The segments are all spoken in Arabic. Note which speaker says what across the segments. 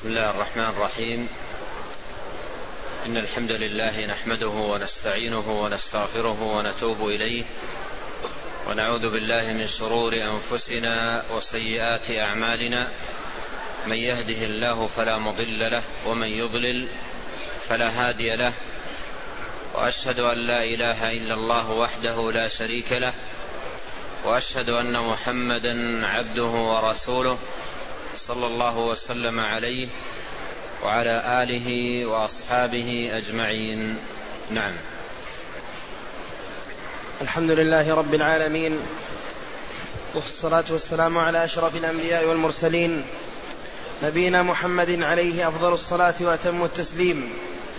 Speaker 1: بسم الله الرحمن الرحيم. إن الحمد لله نحمده ونستعينه ونستغفره ونتوب إليه، ونعوذ بالله من شرور أنفسنا وسيئات أعمالنا. من يهده الله فلا مضل له، ومن يضلل فلا هادي له. وأشهد أن لا إله إلا الله وحده لا شريك له، وأشهد أن محمدا عبده ورسوله صلى الله وسلم عليه وعلى آله وأصحابه أجمعين. نعم.
Speaker 2: الحمد لله رب العالمين، والصلاة والسلام على أشرف الأنبياء والمرسلين، نبينا محمد عليه أفضل الصلاة وأتم التسليم.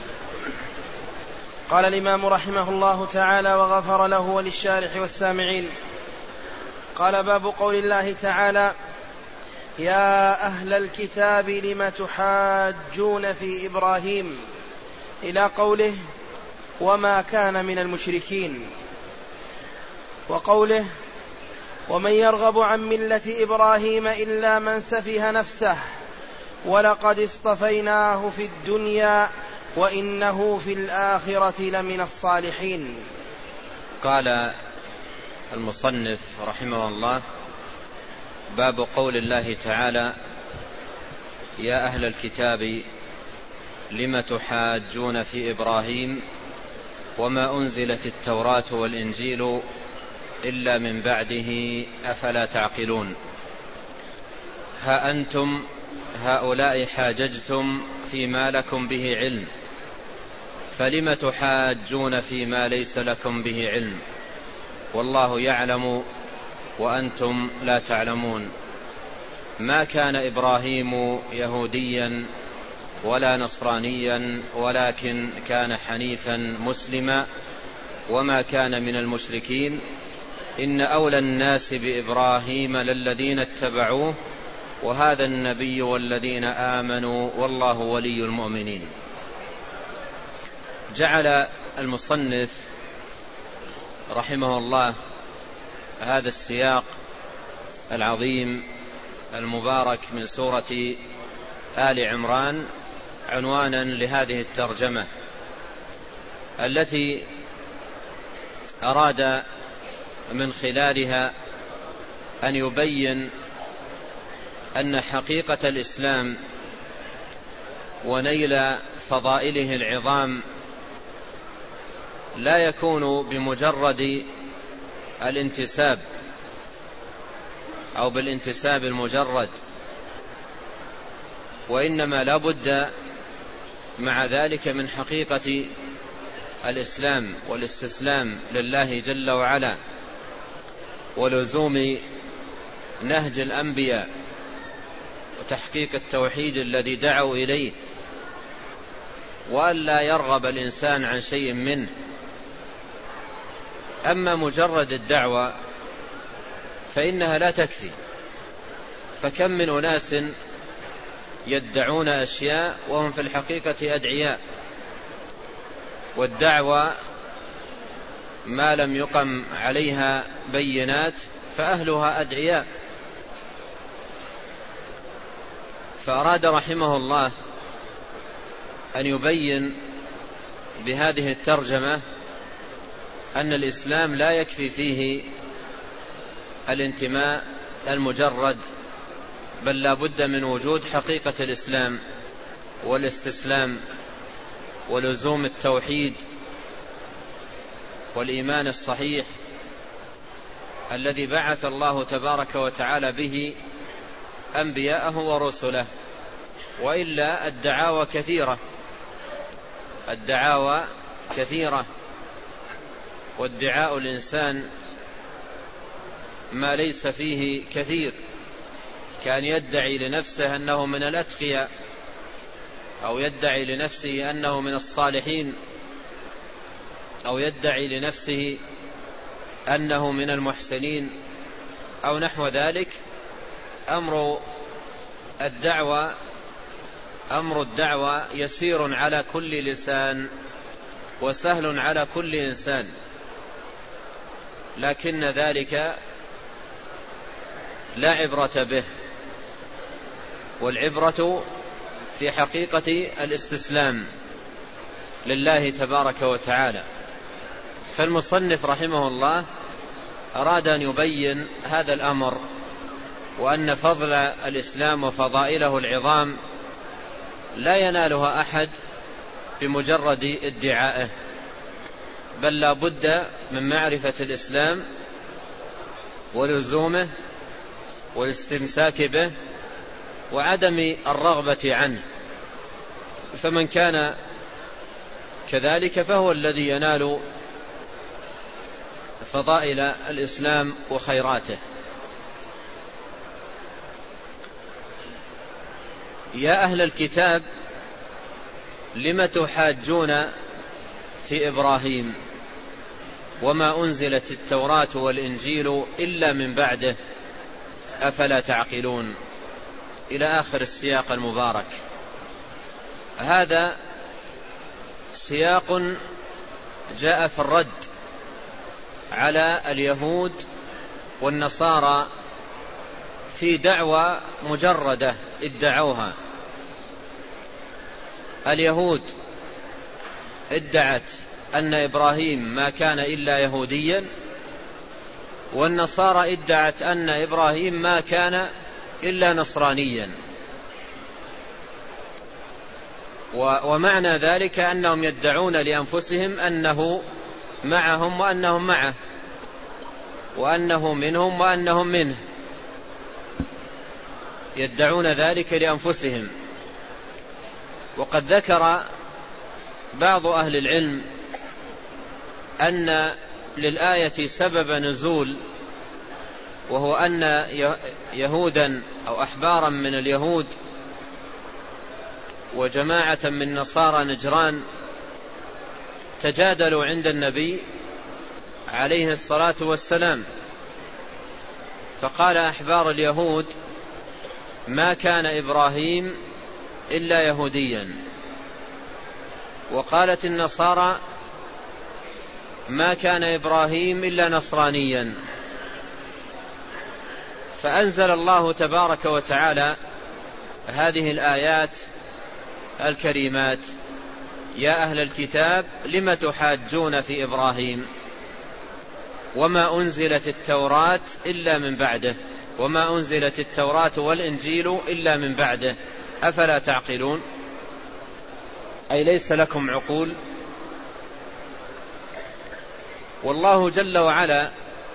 Speaker 2: قال الإمام رحمه الله تعالى وغفر له وللشارح والسامعين. قال: باب قول الله تعالى: يا أهل الكتاب لم تحاجون في إبراهيم، إلى قوله: وما كان من المشركين، وقوله: ومن يرغب عن ملة إبراهيم إلا من سفه نفسه ولقد اصطفيناه في الدنيا وإنه في الآخرة لمن الصالحين.
Speaker 1: قال المصنف رحمه الله: باب قول الله تعالى: يا أهل الكتاب لم تحاجون في إبراهيم وما أنزلت التوراة والإنجيل إلا من بعده أفلا تعقلون. ها أنتم هؤلاء حاججتم فيما لكم به علم، فلم تحاجون فيما ليس لكم به علم، والله يعلم وأنتم لا تعلمون. ما كان إبراهيم يهوديا ولا نصرانيا، ولكن كان حنيفا مسلما وما كان من المشركين. إن أولى الناس بإبراهيم للذين اتبعوه وهذا النبي والذين آمنوا والله ولي المؤمنين. جعل المصنف رحمه الله هذا السياق العظيم المبارك من سورة آل عمران عنوانا لهذه الترجمة، التي أراد من خلالها أن يبين أن حقيقة الإسلام ونيل فضائله العظام لا يكون بمجرد الانتساب أو بالانتساب المجرد، وإنما لا بد مع ذلك من حقيقة الإسلام والاستسلام لله جل وعلا، ولزوم نهج الأنبياء وتحقيق التوحيد الذي دعوا إليه، وأن لا يرغب الإنسان عن شيء منه. أما مجرد الدعوة فإنها لا تكفي، فكم من أناس يدعون أشياء وهم في الحقيقة أدعياء، والدعوة ما لم يقم عليها بينات فأهلها أدعياء. فأراد رحمه الله أن يبين بهذه الترجمة أن الإسلام لا يكفي فيه الانتماء المجرد، بل لا بد من وجود حقيقة الإسلام والاستسلام ولزوم التوحيد والإيمان الصحيح الذي بعث الله تبارك وتعالى به أنبياءه ورسله. وإلا الدعاوى كثيرة، وادعاء الإنسان ما ليس فيه كثير، كان يدعي لنفسه أنه من الأتقياء، أو يدعي لنفسه أنه من الصالحين، أو يدعي لنفسه أنه من المحسنين، أو نحو ذلك. أمر الدعوة يسير على كل لسان وسهل على كل إنسان، لكن ذلك لا عبرة به، والعبرة في حقيقة الاستسلام لله تبارك وتعالى. فالمصنف رحمه الله أراد أن يبين هذا الأمر، وأن فضل الإسلام وفضائله العظام لا ينالها أحد بمجرد ادعائه، بل لا بد من معرفة الإسلام ولزومه والاستمساك به وعدم الرغبة عنه. فمن كان كذلك فهو الذي ينال فضائل الإسلام وخيراته. يا أهل الكتاب لم تحاجون في إبراهيم وما أنزلت التوراة والإنجيل إلا من بعده أفلا تعقلون، إلى آخر السياق المبارك. هذا سياق جاء في الرد على اليهود والنصارى في دعوى مجردة ادعوها. اليهود ادعت أن إبراهيم ما كان إلا يهوديا، والنصارى ادعت أن إبراهيم ما كان إلا نصرانيا. ومعنى ذلك أنهم يدعون لأنفسهم أنه معهم وأنهم معه، وأنه منهم وأنهم منه، يدعون ذلك لأنفسهم. وقد ذكر بعض أهل العلم أن للآية سبب نزول، وهو أن يهودا أو أحبارا من اليهود وجماعة من نصارى نجران تجادلوا عند النبي عليه الصلاة والسلام، فقال أحبار اليهود ما كان إبراهيم إلا يهوديا، وقالت النصارى ما كان إبراهيم إلا نصرانيا. فأنزل الله تبارك وتعالى هذه الآيات الكريمات: يا أهل الكتاب لم تحاجون في إبراهيم وما أنزلت التوراة إلا من بعده، وما أنزلت التوراة والإنجيل إلا من بعده أفلا تعقلون، أي ليس لكم عقول. والله جل وعلا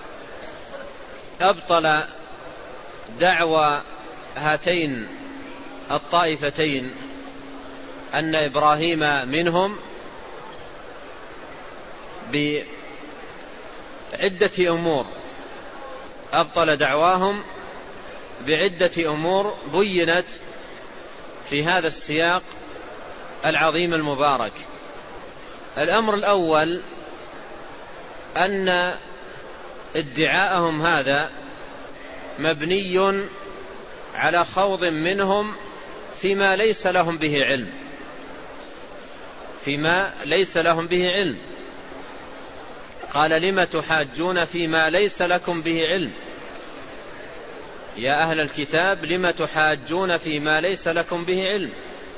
Speaker 1: أبطل دعوى هاتين الطائفتين أن إبراهيم منهم بعدة أمور، أبطل دعواهم بعدة أمور بينت في هذا السياق العظيم المبارك. الأمر الأول أن ادعاءهم هذا مبني على خوض منهم فيما ليس لهم به علم، فيما ليس لهم به علم. قال لم تحاجون فيما ليس لكم به علم، يا أهل الكتاب لم تحاجون فيما ليس لكم به علم.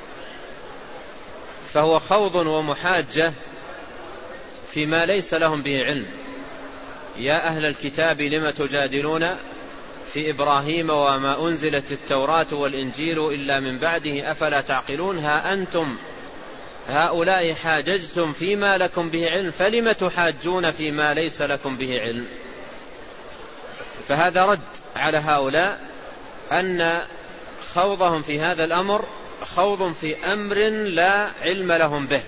Speaker 1: فهو خوض ومحاجة فيما ليس لهم به علم. يا أهل الكتاب لم تجادلون في إبراهيم وما أنزلت التوراة والإنجيل إلا من بعده أفلا تعقلون، ها أنتم هؤلاء حاججتم فيما لكم به علم فلم تحاجون فيما ليس لكم به علم. فهذا رد على هؤلاء أن خوضهم في هذا الأمر خوض في أمر لا علم لهم به.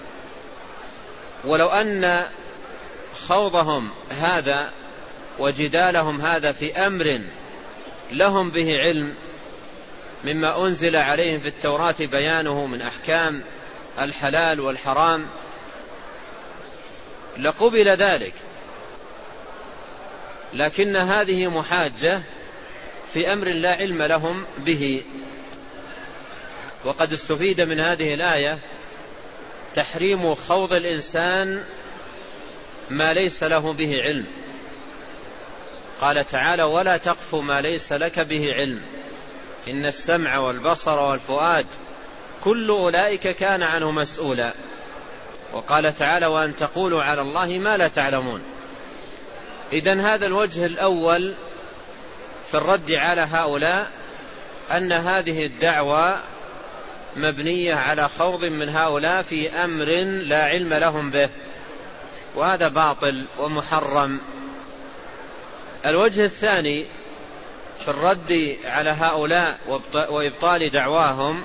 Speaker 1: ولو أن خوضهم هذا وجدالهم هذا في أمر لهم به علم مما أنزل عليهم في التوراة بيانه من أحكام الحلال والحرام لقبل ذلك، لكن هذه محاجة في أمر لا علم لهم به. وقد استفيد من هذه الآية تحريم خوض الإنسان ما ليس له به علم. قال تعالى ولا تقف ما ليس لك به علم إن السمع والبصر والفؤاد كل أولئك كان عنه مسؤولا. وقال تعالى: وأن تقولوا على الله ما لا تعلمون. إذن هذا الوجه الأول في الرد على هؤلاء، أن هذه الدعوة مبنية على خوض من هؤلاء في أمر لا علم لهم به، وهذا باطل ومحرم. الوجه الثاني في الرد على هؤلاء وإبطال دعواهم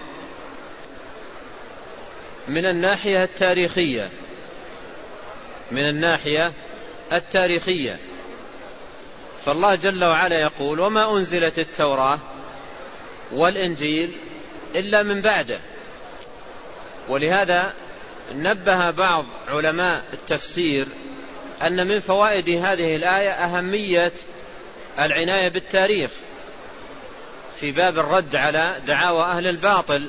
Speaker 1: من الناحية التاريخية. فالله جل وعلا يقول: وما أنزلت التوراة والإنجيل إلا من بعده. ولهذا نبه بعض علماء التفسير أن من فوائد هذه الآية أهمية العناية بالتاريخ في باب الرد على دعاوى أهل الباطل.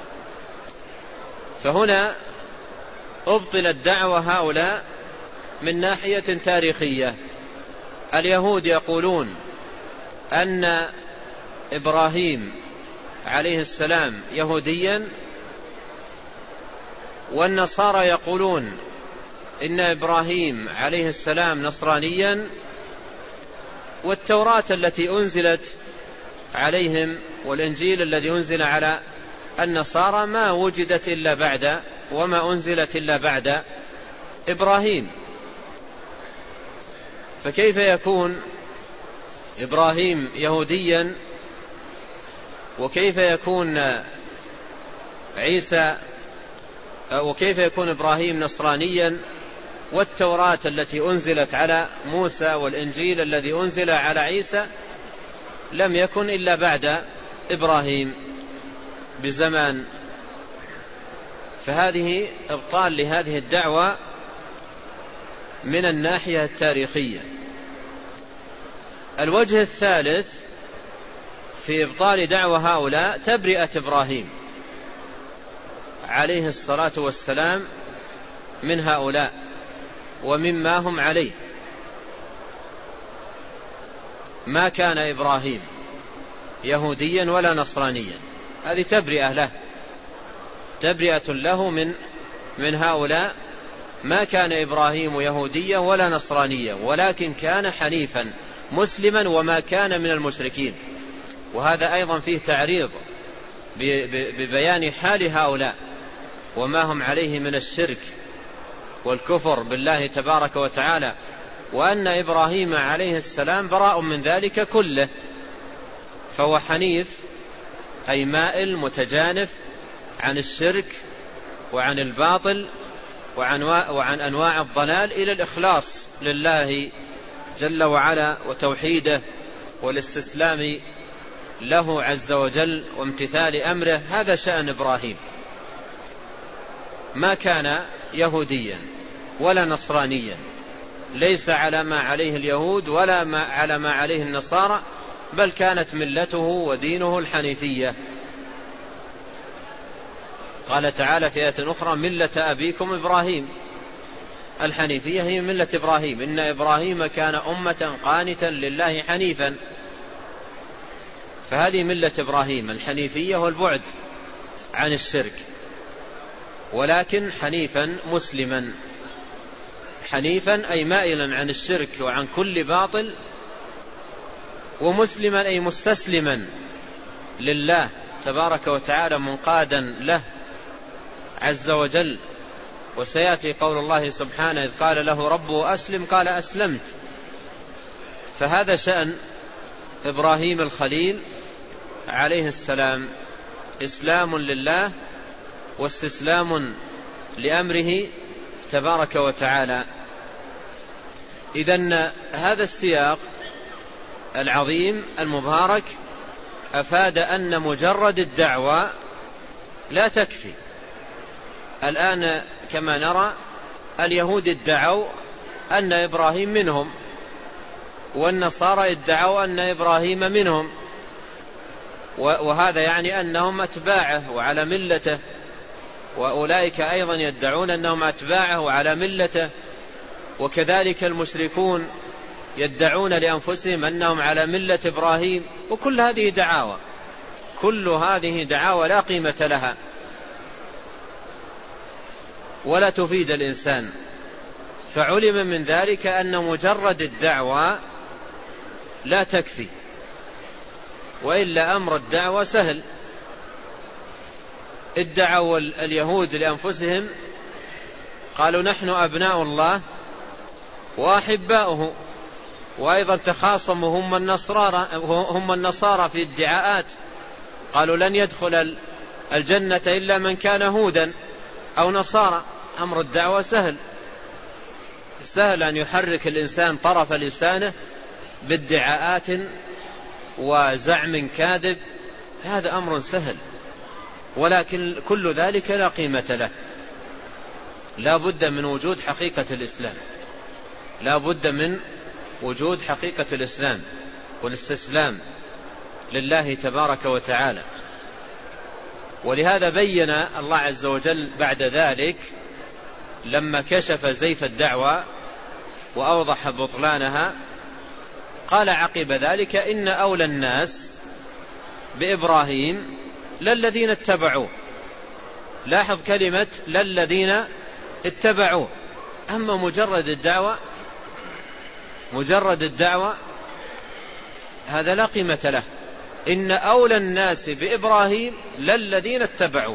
Speaker 1: فهنا أبطلت دعوى هؤلاء من ناحية تاريخية. اليهود يقولون أن إبراهيم عليه السلام يهوديا، والنصارى يقولون إن إبراهيم عليه السلام نصرانيا، والتوراة التي أنزلت عليهم والإنجيل الذي أنزل على النصارى ما وجدت إلا بعد وما أنزلت إلا بعد إبراهيم. فكيف يكون إبراهيم يهوديا، وكيف يكون إبراهيم نصرانيا، والتوراة التي أنزلت على موسى والإنجيل الذي أنزل على عيسى لم يكن إلا بعد إبراهيم بزمان؟ فهذه إبطال لهذه الدعوة من الناحية التاريخية. الوجه الثالث في إبطال دعوة هؤلاء تبرئة إبراهيم عليه الصلاة والسلام من هؤلاء ومما هم عليه. ما كان إبراهيم يهوديا ولا نصرانيا، هذه تبرئة له من هؤلاء. ما كان إبراهيم يهوديا ولا نصرانيا، ولكن كان حنيفا مسلما وما كان من المشركين. وهذا أيضا فيه تعريض ببيان حال هؤلاء وما هم عليه من الشرك والكفر بالله تبارك وتعالى، وأن إبراهيم عليه السلام براء من ذلك كله. فهو حنيف أي مائل متجانف عن الشرك وعن الباطل وعن أنواع الضلال إلى الإخلاص لله جل وعلا وتوحيده والاستسلام له عز وجل وامتثال أمره. هذا شأن إبراهيم. ما كان يهوديا ولا نصرانيا، ليس على ما عليه اليهود ولا على ما عليه النصارى، بل كانت ملته ودينه الحنيفية. قال تعالى في آية أخرى: ملة أبيكم إبراهيم. الحنيفية هي ملة إبراهيم. إن إبراهيم كان أمة قانتا لله حنيفا. فهذه ملة إبراهيم الحنيفية والبعد عن الشرك، ولكن حنيفا مسلما. حنيفا أي مائلا عن الشرك وعن كل باطل، ومسلما أي مستسلما لله تبارك وتعالى منقادا له عز وجل. وسيأتي قول الله سبحانه: إذ قال له ربه أسلم قال أسلمت. فهذا شأن إبراهيم الخليل عليه السلام، إسلام لله واستسلام لأمره تبارك وتعالى. إذن هذا السياق العظيم المبارك أفاد أن مجرد الدعوة لا تكفي. الآن كما نرى اليهود ادعوا أن إبراهيم منهم، والنصارى ادعوا أن إبراهيم منهم، وهذا يعني أنهم أتباعه وعلى ملته، وأولئك أيضا يدعون أنهم أتباعه وعلى ملته، وكذلك المشركون يدعون لأنفسهم أنهم على ملة إبراهيم. وكل هذه دعاوى لا قيمة لها ولا تفيد الإنسان. فعلم من ذلك أن مجرد الدعوة لا تكفي، وإلا أمر الدعوة سهل. ادعوا اليهود لأنفسهم قالوا نحن أبناء الله وأحباؤه، وأيضا تخاصموا هم النصارى في ادعاءات، قالوا لن يدخل الجنة إلا من كان هودا أو نصارى. أمر الدعوة سهل أن يحرك الإنسان طرف لسانه بادعاءات وزعم كاذب، هذا أمر سهل، ولكن كل ذلك لا قيمة له. لا بد من وجود حقيقة الإسلام، لا بد من وجود حقيقة الإسلام والاستسلام لله تبارك وتعالى. ولهذا بين الله عز وجل بعد ذلك لما كشف زيف الدعوة وأوضح بطلانها، قال عقب ذلك إن أولى الناس بإبراهيم للذين اتبعوه. لاحظ كلمة للذين اتبعوه. أما مجرد الدعوة هذا لا قيمة له. إن أولى الناس بإبراهيم للذين اتبعوه.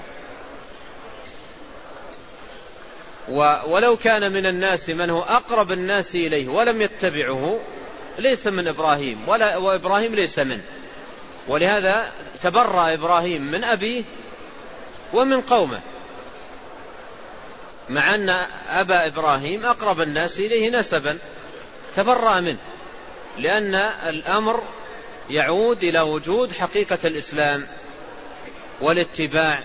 Speaker 1: ولو كان من الناس من هو أقرب الناس إليه ولم يتبعه ليس من إبراهيم، وإبراهيم ليس منه. ولهذا تبرأ إبراهيم من أبيه ومن قومه، مع أن أبا إبراهيم أقرب الناس إليه نسبا، تبرأ منه، لأن الأمر يعود إلى وجود حقيقة الإسلام والاتباع.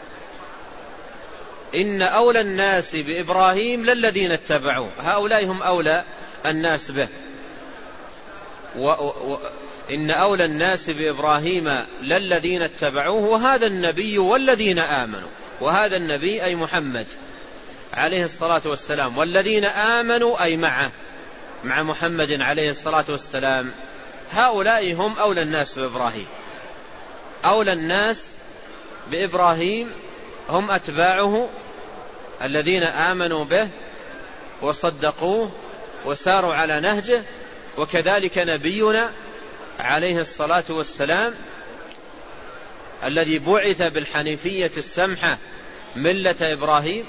Speaker 1: إن أولى الناس بإبراهيم للذين اتبعوه، هؤلاء هم أولى الناس به. إن أولى الناس بإبراهيم للذين اتبعوه وهذا النبي والذين آمنوا. وهذا النبي أي محمد عليه الصلاة والسلام، والذين آمنوا أي مع محمد عليه الصلاة والسلام. هؤلاء هم أولى الناس بإبراهيم. أولى الناس بإبراهيم هم أتباعه الذين آمنوا به وصدقوه وساروا على نهجه. وكذلك نبينا عليه الصلاة والسلام الذي بعث بالحنيفية السمحة ملة إبراهيم.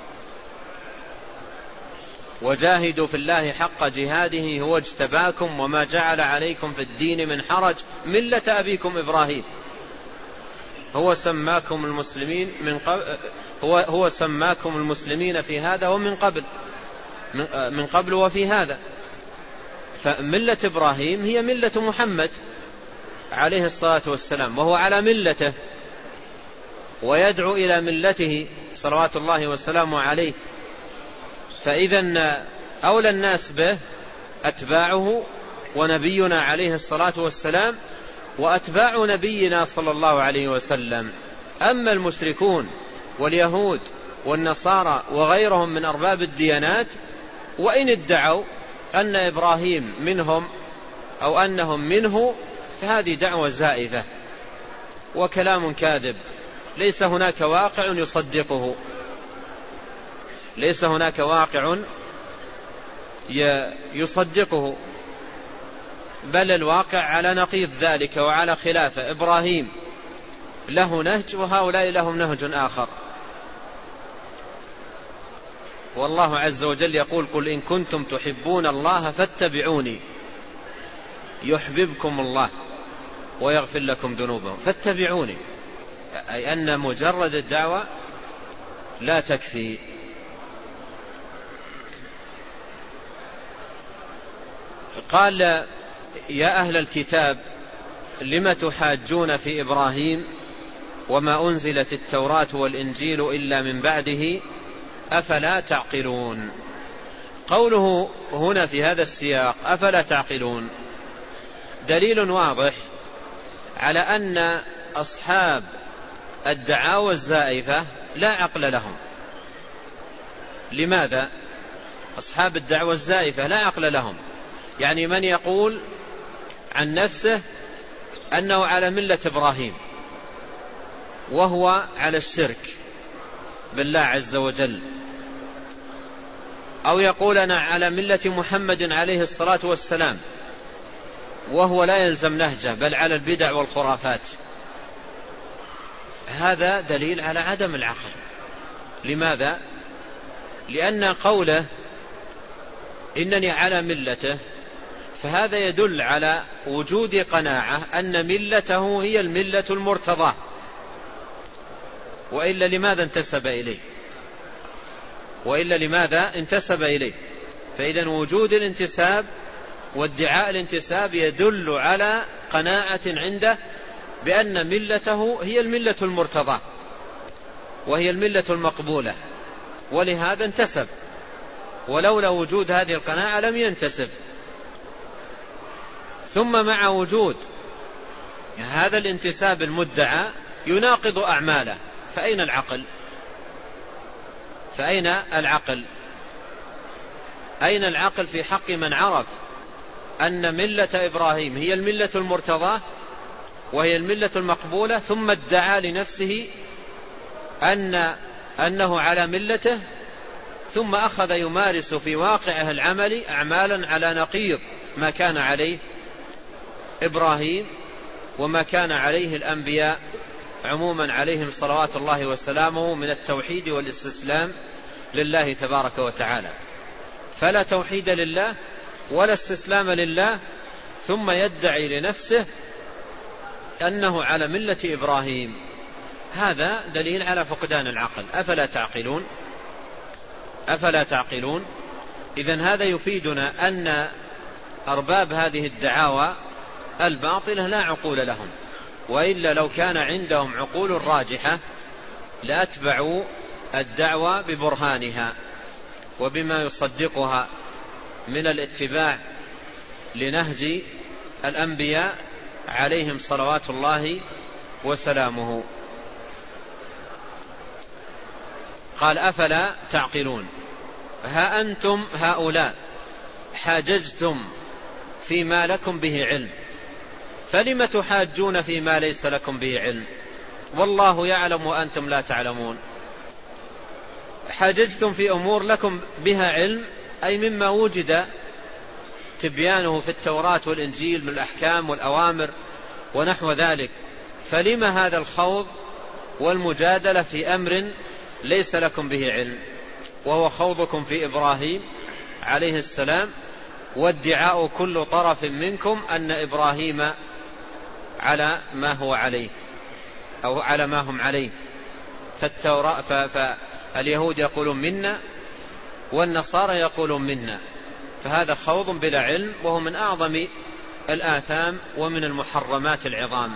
Speaker 1: وجاهدوا في الله حق جهاده هو اجتباكم وما جعل عليكم في الدين من حرج ملة أبيكم إبراهيم هو سماكم المسلمين هو سماكم المسلمين في هذا ومن قبل وفي هذا. فملة إبراهيم هي ملة محمد عليه الصلاة والسلام، وهو على ملته ويدعو إلى ملته صلوات الله وسلامه عليه. فإذا أولى الناس به أتباعه ونبينا عليه الصلاة والسلام وأتباع نبينا صلى الله عليه وسلم. أما المشركون واليهود والنصارى وغيرهم من أرباب الديانات وإن ادعوا أن إبراهيم منهم أو أنهم منه فهذه دعوة زائفة وكلام كاذب، ليس هناك واقع يصدقه، ليس هناك واقع يصدقه، بل الواقع على نقيض ذلك وعلى خلافه. إبراهيم له نهج وهؤلاء لهم نهج آخر. والله عز وجل يقول قل إن كنتم تحبون الله فاتبعوني يحببكم الله ويغفر لكم ذنوبكم. فاتبعوني أي أن مجرد الدعوة لا تكفي. قال يا أهل الكتاب لم تحاجون في إبراهيم وما أنزلت التوراة والإنجيل إلا من بعده أفلا تعقلون. قوله هنا في هذا السياق أفلا تعقلون دليل واضح على أن أصحاب الدعاوى الزائفة لا عقل لهم. لماذا؟ أصحاب الدعوى الزائفة لا عقل لهم. يعني من يقول عن نفسه أنه على ملة إبراهيم وهو على الشرك بالله عز وجل أو يقول أنا على ملة محمد عليه الصلاة والسلام وهو لا يلزم نهجه بل على البدع والخرافات، هذا دليل على عدم العقل. لماذا؟ لأن قوله إنني على ملته فهذا يدل على وجود قناعة أن ملته هي الملة المرتضاة، وإلا لماذا انتسب إليه؟ فإذا وجود الانتساب وادعاء الانتساب يدل على قناعة عنده بأن ملته هي الملة المرتضاة وهي الملة المقبولة، ولهذا انتسب، ولولا وجود هذه القناعة لم ينتسب. ثم مع وجود هذا الانتساب المدعى يناقض أعماله، فأين العقل؟ أين العقل في حق من عرف أن ملة إبراهيم هي الملة المرتضاة وهي الملة المقبولة، ثم ادعى لنفسه أنه على ملته، ثم أخذ يمارس في واقعه العملي أعمالا على نقيض ما كان عليه إبراهيم وما كان عليه الأنبياء عموما عليهم صلوات الله وسلامه من التوحيد والاستسلام لله تبارك وتعالى. فلا توحيد لله ولا استسلام لله، ثم يدعي لنفسه أنه على ملة إبراهيم. هذا دليل على فقدان العقل. أفلا تعقلون؟ إذن هذا يفيدنا أن أرباب هذه الدعاوى الباطلة لا عقول لهم، وإلا لو كان عندهم عقول راجحة لأتبعوا الدعوى ببرهانها وبما يصدقها من الاتباع لنهج الأنبياء عليهم صلوات الله وسلامه. قال أفلا تعقلون؟ ها أنتم هؤلاء حاججتم فيما لكم به علم، فلم تحاجون فيما ليس لكم به علم والله يعلم وأنتم لا تعلمون. حاججتم في أمور لكم بها علم، أي مما وجد تبيانه في التوراة والإنجيل من الأحكام والأوامر ونحو ذلك، فلم هذا الخوض والمجادلة في أمر ليس لكم به علم، وهو خوضكم في إبراهيم عليه السلام وادعاء كل طرف منكم أن إبراهيم على ما هو عليه أو على ما هم عليه. فاليهود يقولون منا والنصارى يقولون منا، فهذا خوض بلا علم، وهو من أعظم الآثام ومن المحرمات العظام.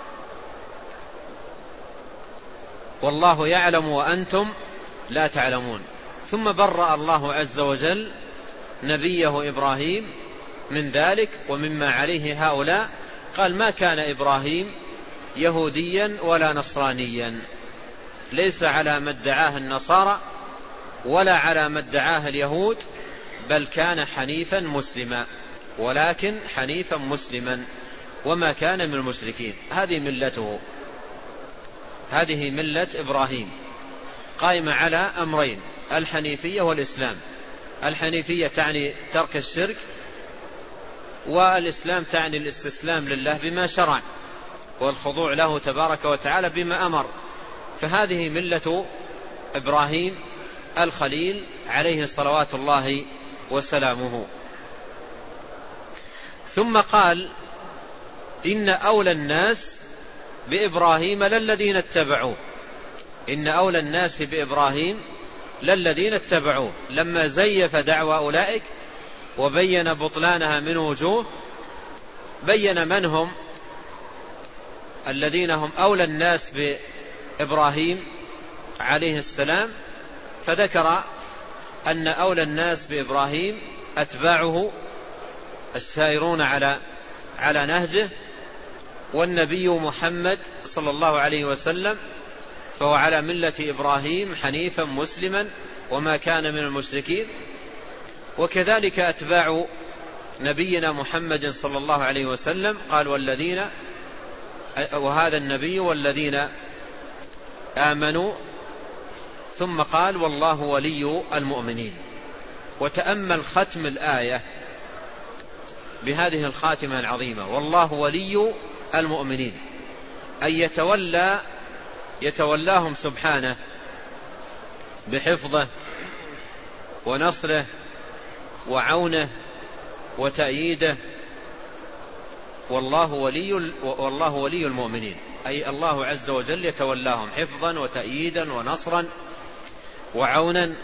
Speaker 1: والله يعلم وأنتم لا تعلمون. ثم برأ الله عز وجل نبيه إبراهيم من ذلك ومما عليه هؤلاء، قال ما كان إبراهيم يهوديا ولا نصرانيا، ليس على ما ادعاه النصارى ولا على ما ادعاه اليهود، بل كان حنيفا مسلما، ولكن حنيفا مسلما وما كان من المشركين. هذه ملته، هذه ملة إبراهيم قائمة على أمرين: الحنيفية والإسلام. الحنيفية تعني ترك الشرك، والإسلام تعني الاستسلام لله بما شرع والخضوع له تبارك وتعالى بما أمر. فهذه ملة إبراهيم الخليل عليه صلوات الله وسلامه. ثم قال إن أولى الناس بإبراهيم للذين اتبعوه. إن أولى الناس بإبراهيم للذين اتبعوه، لما زيف دعوى أولئك وبين بطلانها من وجوه، بين من هم الذين هم أولى الناس بإبراهيم عليه السلام، فذكر أن أولى الناس بإبراهيم أتباعه السائرون على نهجه، والنبي محمد صلى الله عليه وسلم فهو على ملة إبراهيم حنيفا مسلما وما كان من المشركين، وكذلك أتباع نبينا محمد صلى الله عليه وسلم. قال والذين، وهذا النبي والذين آمنوا، ثم قال والله ولي المؤمنين. وتأمل ختم الآية بهذه الخاتمة العظيمة: والله ولي المؤمنين، أي يتولاهم سبحانه بحفظه ونصره وعونه وتأييده. والله ولي المؤمنين، أي الله عز وجل يتولاهم حفظا وتأييدا ونصرا وعونا.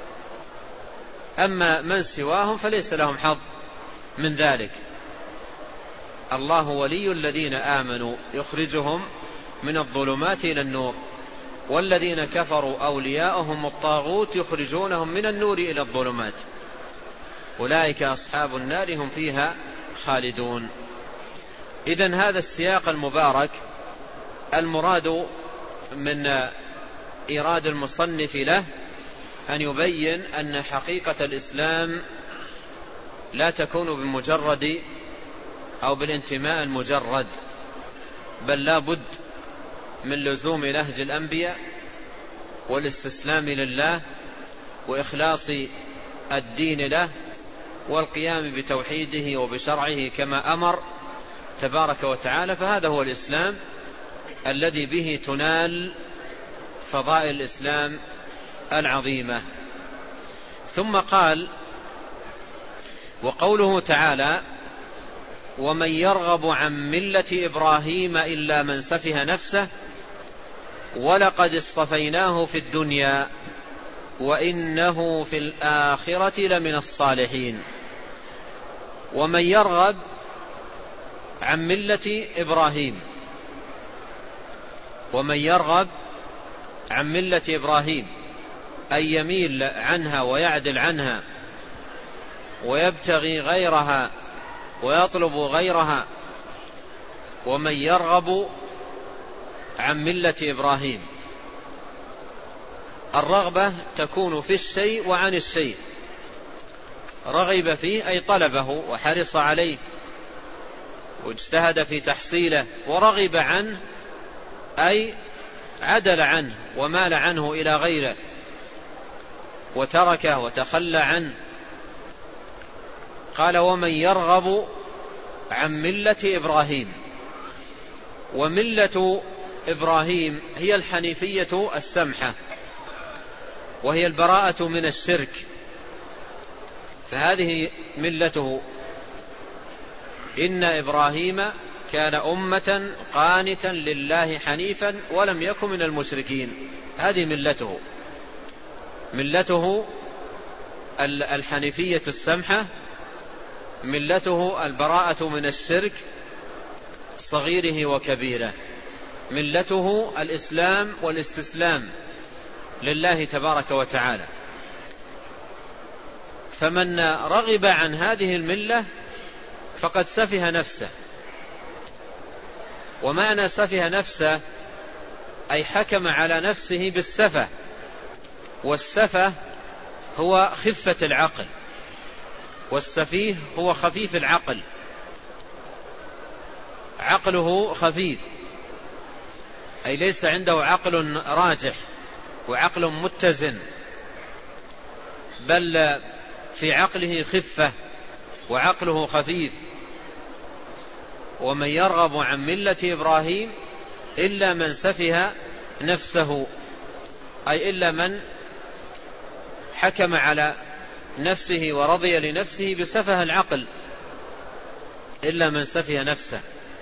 Speaker 1: أما من سواهم فليس لهم حظ من ذلك. الله ولي الذين آمنوا يخرجهم من الظلمات إلى النور، والذين كفروا أولياؤهم الطاغوت يخرجونهم من النور إلى الظلمات، أولئك أصحاب النار هم فيها خالدون. إذن هذا السياق المبارك المراد من إيراد المصنف له أن يبين أن حقيقة الإسلام لا تكون بمجرد أو بالانتماء المجرد، بل لا بد من لزوم نهج الأنبياء والاستسلام لله وإخلاص الدين له والقيام بتوحيده وبشرعه كما أمر تبارك وتعالى. فهذا هو الإسلام الذي به تنال فضائل الإسلام العظيمة. ثم قال: وقوله تعالى: ومن يرغب عن ملة إبراهيم إلا من سفه نفسه ولقد اصطفيناه في الدنيا وإنه في الآخرة لمن الصالحين. ومن يرغب عن ملة إبراهيم، ومن يرغب عن ملة إبراهيم أي يميل عنها ويعدل عنها ويبتغي غيرها ويطلب غيرها. ومن يرغب عن ملة إبراهيم، الرغبة تكون في الشيء وعن الشيء. رغب فيه أي طلبه وحرص عليه واجتهد في تحصيله، ورغب عنه أي عدل عنه ومال عنه إلى غيره وتركه وتخلى عنه. قال: ومن يرغب عن ملة إبراهيم. وملة إبراهيم هي الحنيفية السمحة، وهي البراءة من الشرك، فهذه ملته. إن إبراهيم كان أمة قانتا لله حنيفا ولم يكن من المشركين. هذه ملته، ملته الحنيفية السمحة، ملته البراءة من الشرك صغيره وكبيره، ملته الإسلام والاستسلام لله تبارك وتعالى. فمن رغب عن هذه الملة فقد سفه نفسه. ومعنى سفه نفسه أي حكم على نفسه بالسفه، والسفه هو خفة العقل، والسفيه هو خفيف العقل، عقله خفيف، أي ليس عنده عقل راجح وعقل متزن، بل في عقله خفة وعقله خفيف. ومن يرغب عن ملة إبراهيم إلا من سفه نفسه، أي إلا من حكم على نفسه ورضي لنفسه بسفه العقل، إلا من سفه نفسه.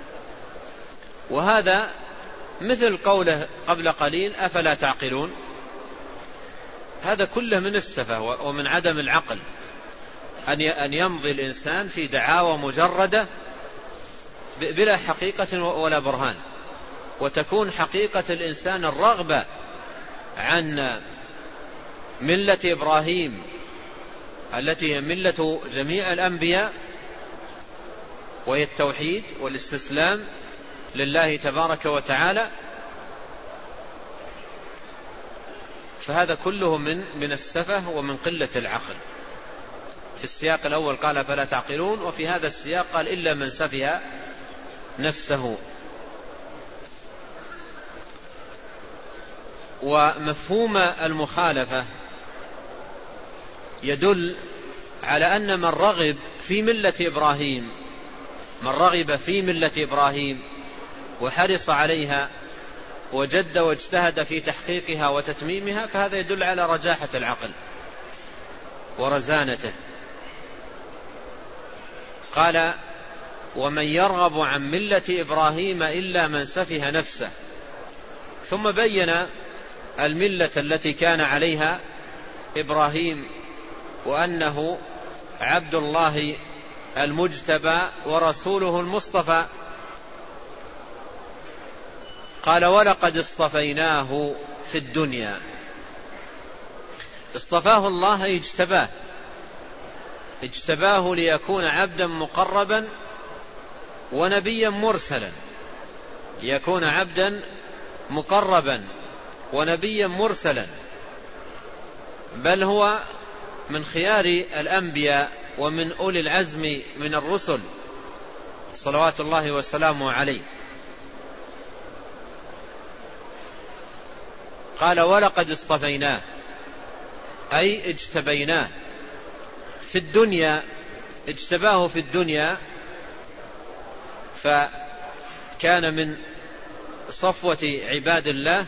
Speaker 1: وهذا مثل قوله قبل قليل: أفلا تعقلون. هذا كله من السفه ومن عدم العقل، أن يمضي الإنسان في دعاوى مجردة بلا حقيقة ولا برهان، وتكون حقيقة الإنسان الرغبة عن ملة إبراهيم التي هي ملة جميع الأنبياء، وهي التوحيد والاستسلام لله تبارك وتعالى. فهذا كله من السفه ومن قلة العقل. في السياق الأول قال: فلا تعقلون، وفي هذا السياق قال: إلا من سفه نفسه. ومفهوم المخالفة يدل على أن من رغب في ملة إبراهيم وحرص عليها وجد واجتهد في تحقيقها وتتميمها، فهذا يدل على رجاحة العقل ورزانته. قال: ومن يرغب عن ملة إبراهيم إلا من سفه نفسه. ثم بين الملة التي كان عليها إبراهيم، وأنه عبد الله المجتبى ورسوله المصطفى. قال: ولقد اصطفيناه في الدنيا. اصطفاه الله، اجتباه ليكون عبدا مقربا ونبيا مرسلا، ليكون عبدا مقربا ونبيا مرسلا، بل هو من خيار الأنبياء ومن أولي العزم من الرسل صلوات الله وسلامه عليه. قال: ولقد اصطفيناه، أي اجتبيناه في الدنيا. اجتباه في الدنيا، فكان من صفوة عباد الله،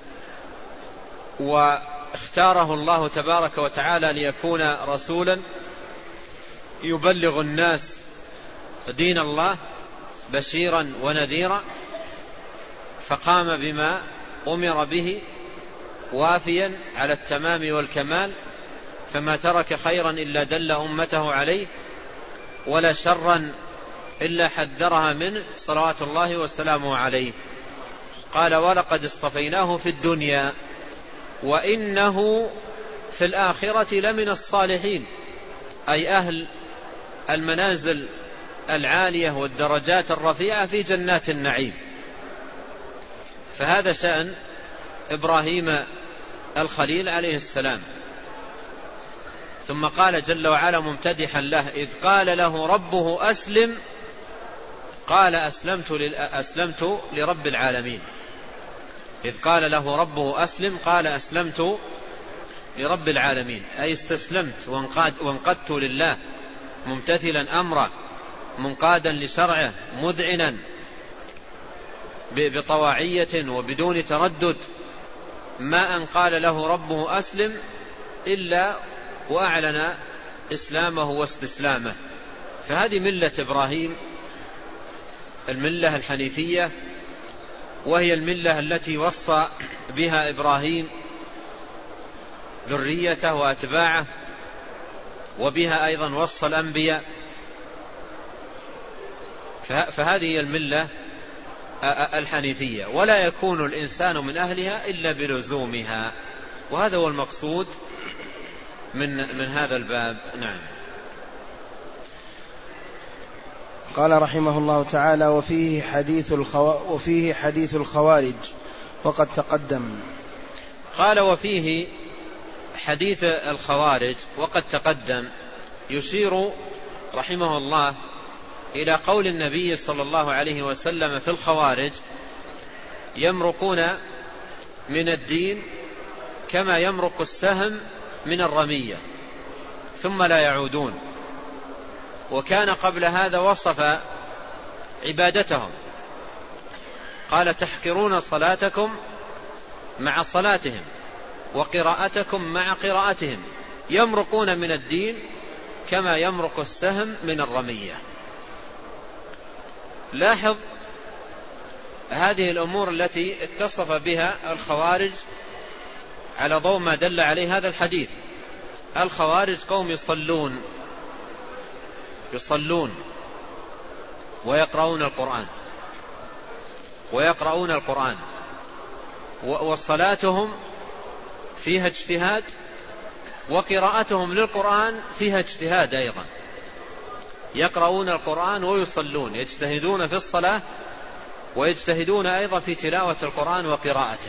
Speaker 1: واختاره الله تبارك وتعالى ليكون رسولا يبلغ الناس دين الله بشيرا ونذيرا، فقام بما أمر به وافيا على التمام والكمال، فما ترك خيرا إلا دل أمته عليه، ولا شرا إلا حذرها منه صلوات الله وسلامه عليه. قال: ولقد اصطفيناه في الدنيا وإنه في الآخرة لمن الصالحين، أي أهل المنازل العالية والدرجات الرفيعة في جنات النعيم. فهذا شأن إبراهيم الخليل عليه السلام. ثم قال جل وعلا ممتدحا له: إذ قال له ربه أسلم، قال أسلمت لرب العالمين. إذ قال له ربه أسلم، قال أسلمت لرب العالمين، أي استسلمت وانقدت لله، ممتثلا أمره، منقادا لشرعه، مذعنا بطواعية وبدون تردد، ما أن قال له ربه أسلم إلا وأعلن إسلامه واستسلامه. فهذه ملة إبراهيم، الملة الحنيفية، وهي الملة التي وصى بها إبراهيم ذريته وأتباعه، وبها أيضا وصى الأنبياء. فهذه هي الملة الحنيفية، ولا يكون الإنسان من أهلها إلا بلزومها، وهذا هو المقصود من هذا الباب. نعم.
Speaker 2: قال رحمه الله تعالى: وفيه حديث الخوارج وقد تقدم.
Speaker 1: قال: وفيه حديث الخوارج وقد تقدم. يشير رحمه الله إلى قول النبي صلى الله عليه وسلم في الخوارج: يمرقون من الدين كما يمرق السهم من الرمية ثم لا يعودون. وكان قبل هذا وصف عبادتهم، قال: تحقرون صلاتكم مع صلاتهم وقراءتكم مع قراءتهم، يمرقون من الدين كما يمرق السهم من الرمية. لاحظ هذه الأمور التي اتصف بها الخوارج على ضوء ما دل عليه هذا الحديث. الخوارج قوم يصلون ويقرؤون القرآن وصلاتهم فيها اجتهاد، وقراءتهم للقرآن فيها اجتهاد أيضا. يقرؤون القرآن ويصلون، يجتهدون في الصلاة ويجتهدون أيضا في تلاوة القرآن وقراءته.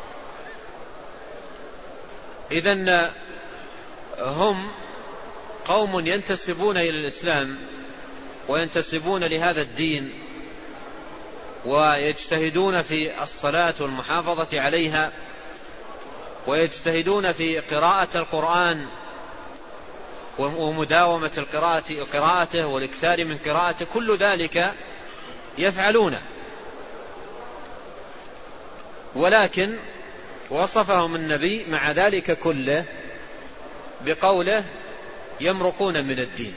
Speaker 1: إذن هم قوم ينتسبون إلى الإسلام وينتسبون لهذا الدين، ويجتهدون في الصلاة والمحافظة عليها، ويجتهدون في قراءة القرآن ومداومة قراءته والإكثار من قراءته، كل ذلك يفعلونه، ولكن وصفهم النبي مع ذلك كله بقوله يمرقون من الدين،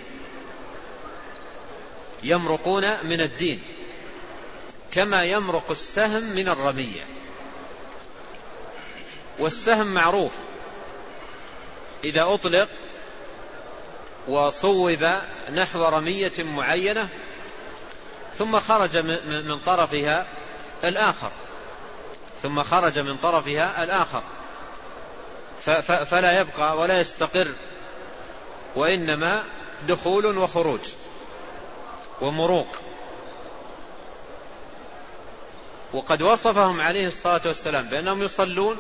Speaker 1: يمرقون من الدين كما يمرق السهم من الرمية. والسهم معروف إذا أطلق وصوب نحو رمية معينة ثم خرج من طرفها الآخر، فلا يبقى ولا يستقر، وإنما دخول وخروج ومروق. وقد وصفهم عليه الصلاة والسلام بأنهم يصلون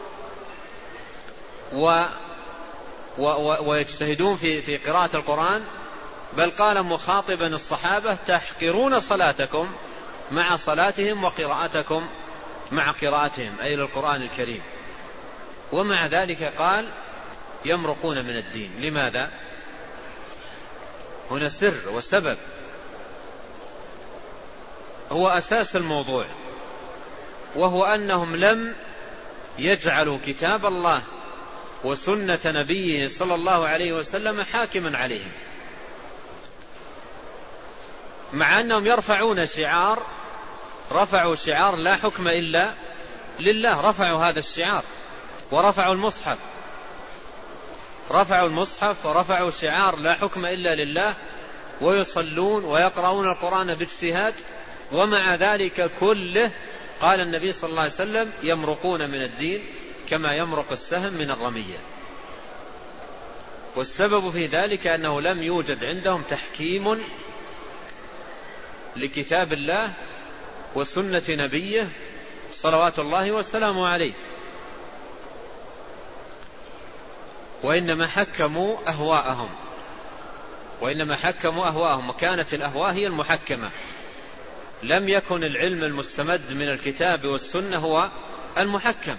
Speaker 1: ويجتهدون في قراءة القرآن، بل قال مخاطبا الصحابة تحقرون صلاتكم مع صلاتهم وقراءتكم مع قراءتهم، أي للقرآن الكريم. ومع ذلك قال يمرقون من الدين. لماذا؟ هنا سر وسبب، هو أساس الموضوع، وهو أنهم لم يجعلوا كتاب الله وسنة نبيه صلى الله عليه وسلم حاكما عليهم، مع أنهم رفعوا شعار لا حكم إلا لله، رفعوا هذا الشعار ورفعوا المصحف ورفعوا شعار لا حكم إلا لله، ويصلون ويقرؤون القرآن باجتهاد، ومع ذلك كله قال النبي صلى الله عليه وسلم يمرقون من الدين كما يمرق السهم من الرمية. والسبب في ذلك أنه لم يوجد عندهم تحكيم لكتاب الله وسنة نبيه صلوات الله وسلامه عليه، وإنما حكموا أهواءهم، وكانت الأهواء هي المحكمة. لم يكن العلم المستمد من الكتاب والسنة هو المحكم.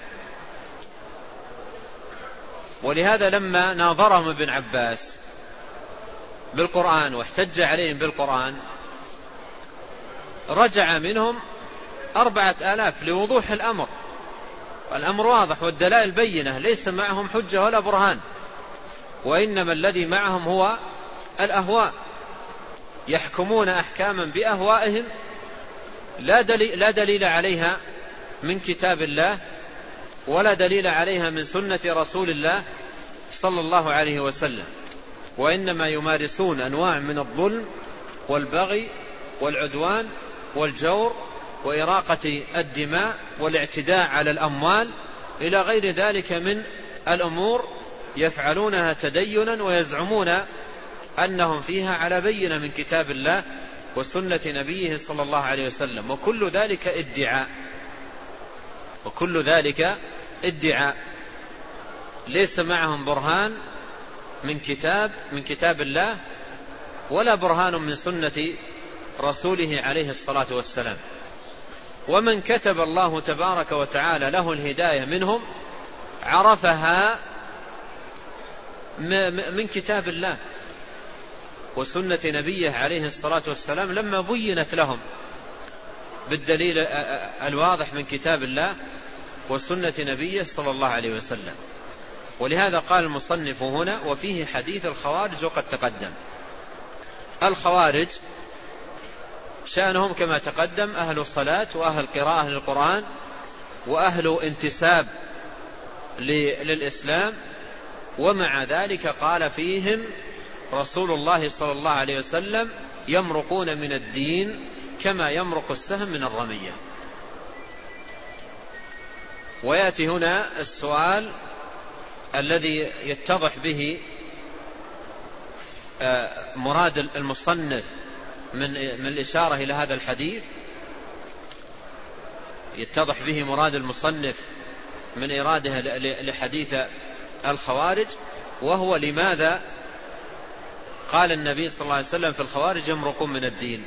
Speaker 1: ولهذا لما ناظرهم ابن عباس بالقرآن واحتج عليهم بالقرآن رجع منهم 4000 لوضوح الأمر واضح والدلائل بينة، ليس معهم حجة ولا برهان، وإنما الذي معهم هو الأهواء، يحكمون أحكاما بأهوائهم لا دليل عليها من كتاب الله ولا دليل عليها من سنة رسول الله صلى الله عليه وسلم، وإنما يمارسون أنواع من الظلم والبغي والعدوان والجور وإراقة الدماء والاعتداء على الأموال إلى غير ذلك من الأمور يفعلونها تدينا ويزعمون أنهم فيها على بينة من كتاب الله وسنة نبيه صلى الله عليه وسلم، وكل ذلك ادعاء ليس معهم برهان من كتاب الله ولا برهان من سنة رسوله عليه الصلاة والسلام. ومن كتب الله تبارك وتعالى له الهداية منهم عرفها من كتاب الله وسنة نبيه عليه الصلاة والسلام لما بينت لهم بالدليل الواضح من كتاب الله وسنة نبيه صلى الله عليه وسلم. ولهذا قال المصنف هنا وفيه حديث الخوارج وقد تقدم. الخوارج شأنهم كما تقدم أهل الصلاة وأهل قراءة للقرآن وأهل انتساب للإسلام، ومع ذلك قال فيهم رسول الله صلى الله عليه وسلم يمرقون من الدين كما يمرق السهم من الرمية. ويأتي هنا السؤال الذي يتضح به مراد المصنف من الإشارة إلى هذا الحديث، يتضح به مراد المصنف من إراده لحديث الخوارج، وهو لماذا قال النبي صلى الله عليه وسلم في الخوارج يمرقون من الدين،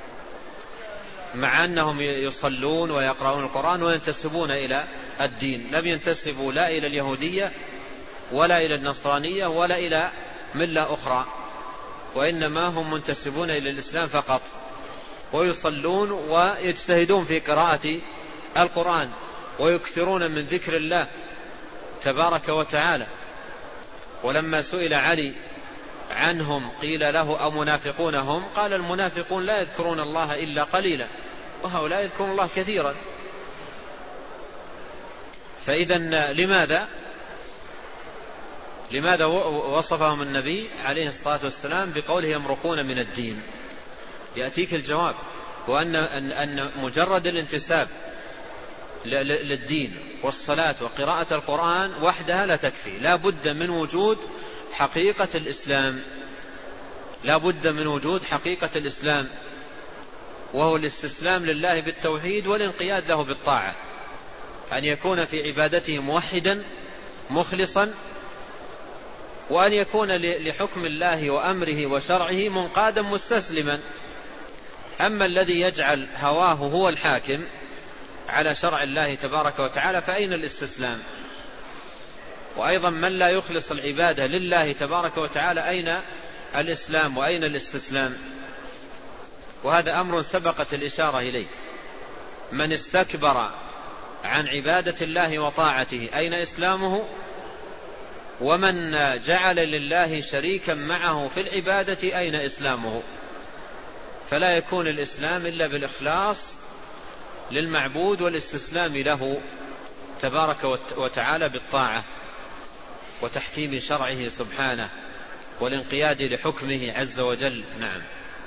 Speaker 1: مع أنهم يصلون ويقرؤون القرآن وينتسبون إلى الدين، لم ينتسبوا لا إلى اليهودية ولا إلى النصرانية ولا إلى ملة أخرى، وإنما هم منتسبون إلى الإسلام فقط، ويصلون ويجتهدون في قراءة القرآن ويكثرون من ذكر الله تبارك وتعالى. ولما سئل علي عنهم قيل له أمنافقون هم؟ قال المنافقون لا يذكرون الله إلا قليلا، وهؤلاء يذكرون الله كثيرا. فإذا لماذا وصفهم النبي عليه الصلاة والسلام بقوله يمرقون من الدين؟ يأتيك الجواب، وأن مجرد الانتساب للدين والصلاة وقراءة القرآن وحدها لا تكفي، لا بد من وجود حقيقة الإسلام، لا بد من وجود حقيقة الإسلام، وهو الاستسلام لله بالتوحيد والانقياد له بالطاعة، أن يكون في عبادته موحدا مخلصا، وأن يكون لحكم الله وأمره وشرعه منقادا مستسلما. أما الذي يجعل هواه هو الحاكم على شرع الله تبارك وتعالى فأين الاستسلام؟ وأيضا من لا يخلص العبادة لله تبارك وتعالى أين الإسلام وأين الاستسلام؟ وهذا أمر سبقت الإشارة إليه. من استكبر عن عبادة الله وطاعته أين إسلامه؟ ومن جعل لله شريكا معه في العبادة أين إسلامه؟ فلا يكون الإسلام إلا بالإخلاص للمعبود والاستسلام له تبارك وتعالى بالطاعة وتحكيم شرعه سبحانه والانقياد لحكمه عز وجل. نعم.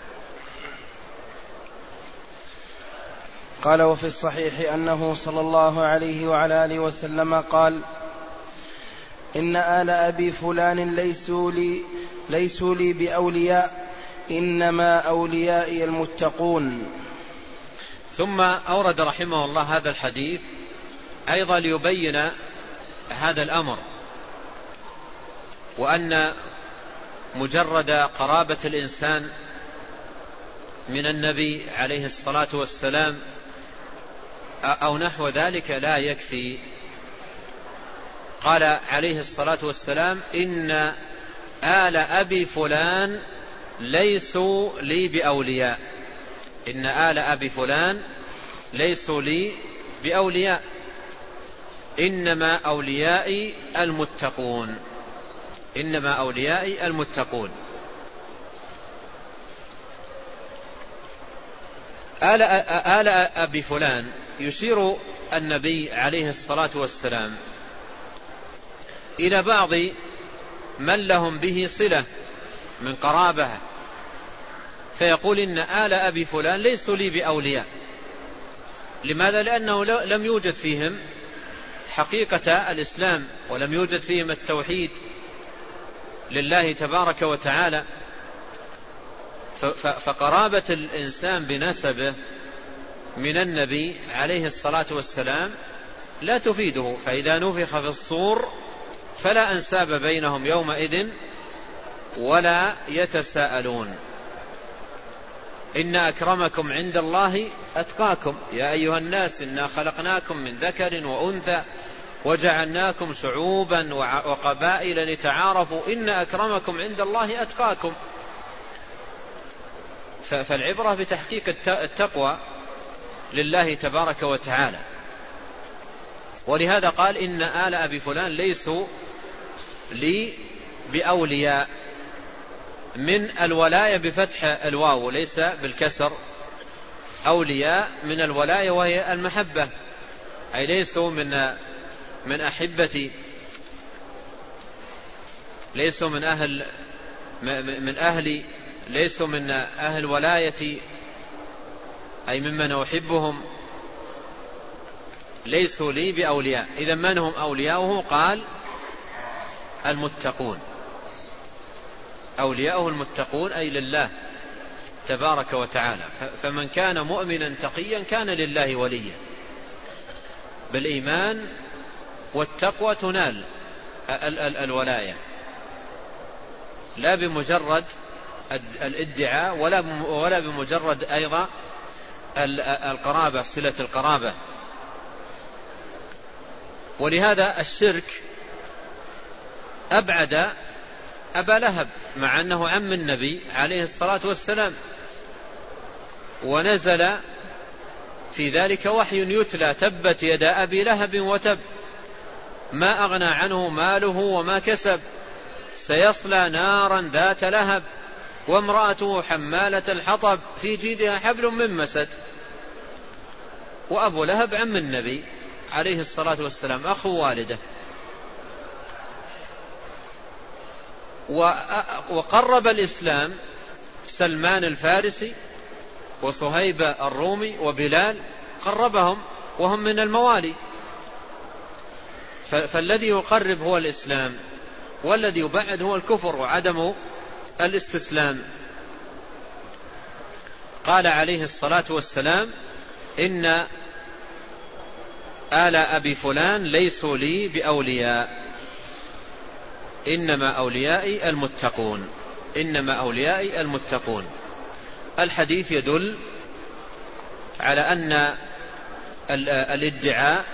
Speaker 2: قال: وفي الصحيح أنه صلى الله عليه وعلى آله وسلم قال: إن آل أبي فلان ليسوا لي بأولياء، إنما أوليائي المتقون.
Speaker 1: ثم أورد رحمه الله هذا الحديث أيضا ليبين هذا الأمر، وأن مجرد قرابة الإنسان من النبي عليه الصلاة والسلام أو نحو ذلك لا يكفي. قال عليه الصلاة والسلام: إن آل أبي فلان ليسوا لي بأولياء. إن آل أبي فلان ليسوا لي بأولياء، إنما أوليائي المتقون. إنما أوليائي المتقون. آل أبي فلان يشير النبي عليه الصلاة والسلام إلى بعض من لهم به صلة من قرابة، فيقول: إن آل أبي فلان ليسوا لي بأولياء. لماذا؟ لأنه لم يوجد فيهم حقيقة الإسلام، ولم يوجد فيهم التوحيد لله تبارك وتعالى. فقرابة الإنسان بنسبه من النبي عليه الصلاة والسلام لا تفيده، فإذا نفخ في الصور فلا أنساب بينهم يومئذ ولا يتساءلون. إن أكرمكم عند الله أتقاكم يا أيها الناس إنا خلقناكم من ذكر وأنثى وجعلناكم شعوبا وقبائل لتعارفوا إن أكرمكم عند الله أتقاكم. فالعبرة بتحقيق التقوى لله تبارك وتعالى. ولهذا قال: إن آل أبي فلان ليسوا لي بأولياء. من الولاية بفتح الواو ليس بالكسر، أولياء من الولاية وهي المحبة، أي ليسوا من أحبتي، ليسوا من أهلي، ليسوا من أهل ولايتي، أي ممن أحبهم، ليسوا لي بأولياء. إذا من هم أولياؤه؟ قال: المتقون. أولياؤه المتقون أي لله تبارك وتعالى. فمن كان مؤمنا تقيا كان لله وليا. بالإيمان والتقوى تنال الولاية، لا بمجرد الادعاء ولا بمجرد أيضا القرابة، صلة القرابة. ولهذا الشرك أبعد أبا لهب مع أنه عم النبي عليه الصلاة والسلام، ونزل في ذلك وحي يتلى: تبت يدا أبي لهب وتب ما أغنى عنه ماله وما كسب سيصلى نارا ذات لهب وامرأته حمالة الحطب في جيدها حبل من مسد. وأبو لهب عم النبي عليه الصلاة والسلام، أخو والده. وقرب الإسلام سلمان الفارسي وصهيب الرومي وبلال، قربهم وهم من الموالي. فالذي يقرب هو الإسلام، والذي يبعد هو الكفر وعدم الاستسلام. قال عليه الصلاة والسلام: إن آل أبي فلان ليسوا لي بأولياء، إنما أوليائي المتقون، إنما أوليائي المتقون. الحديث يدل على أن الادعاء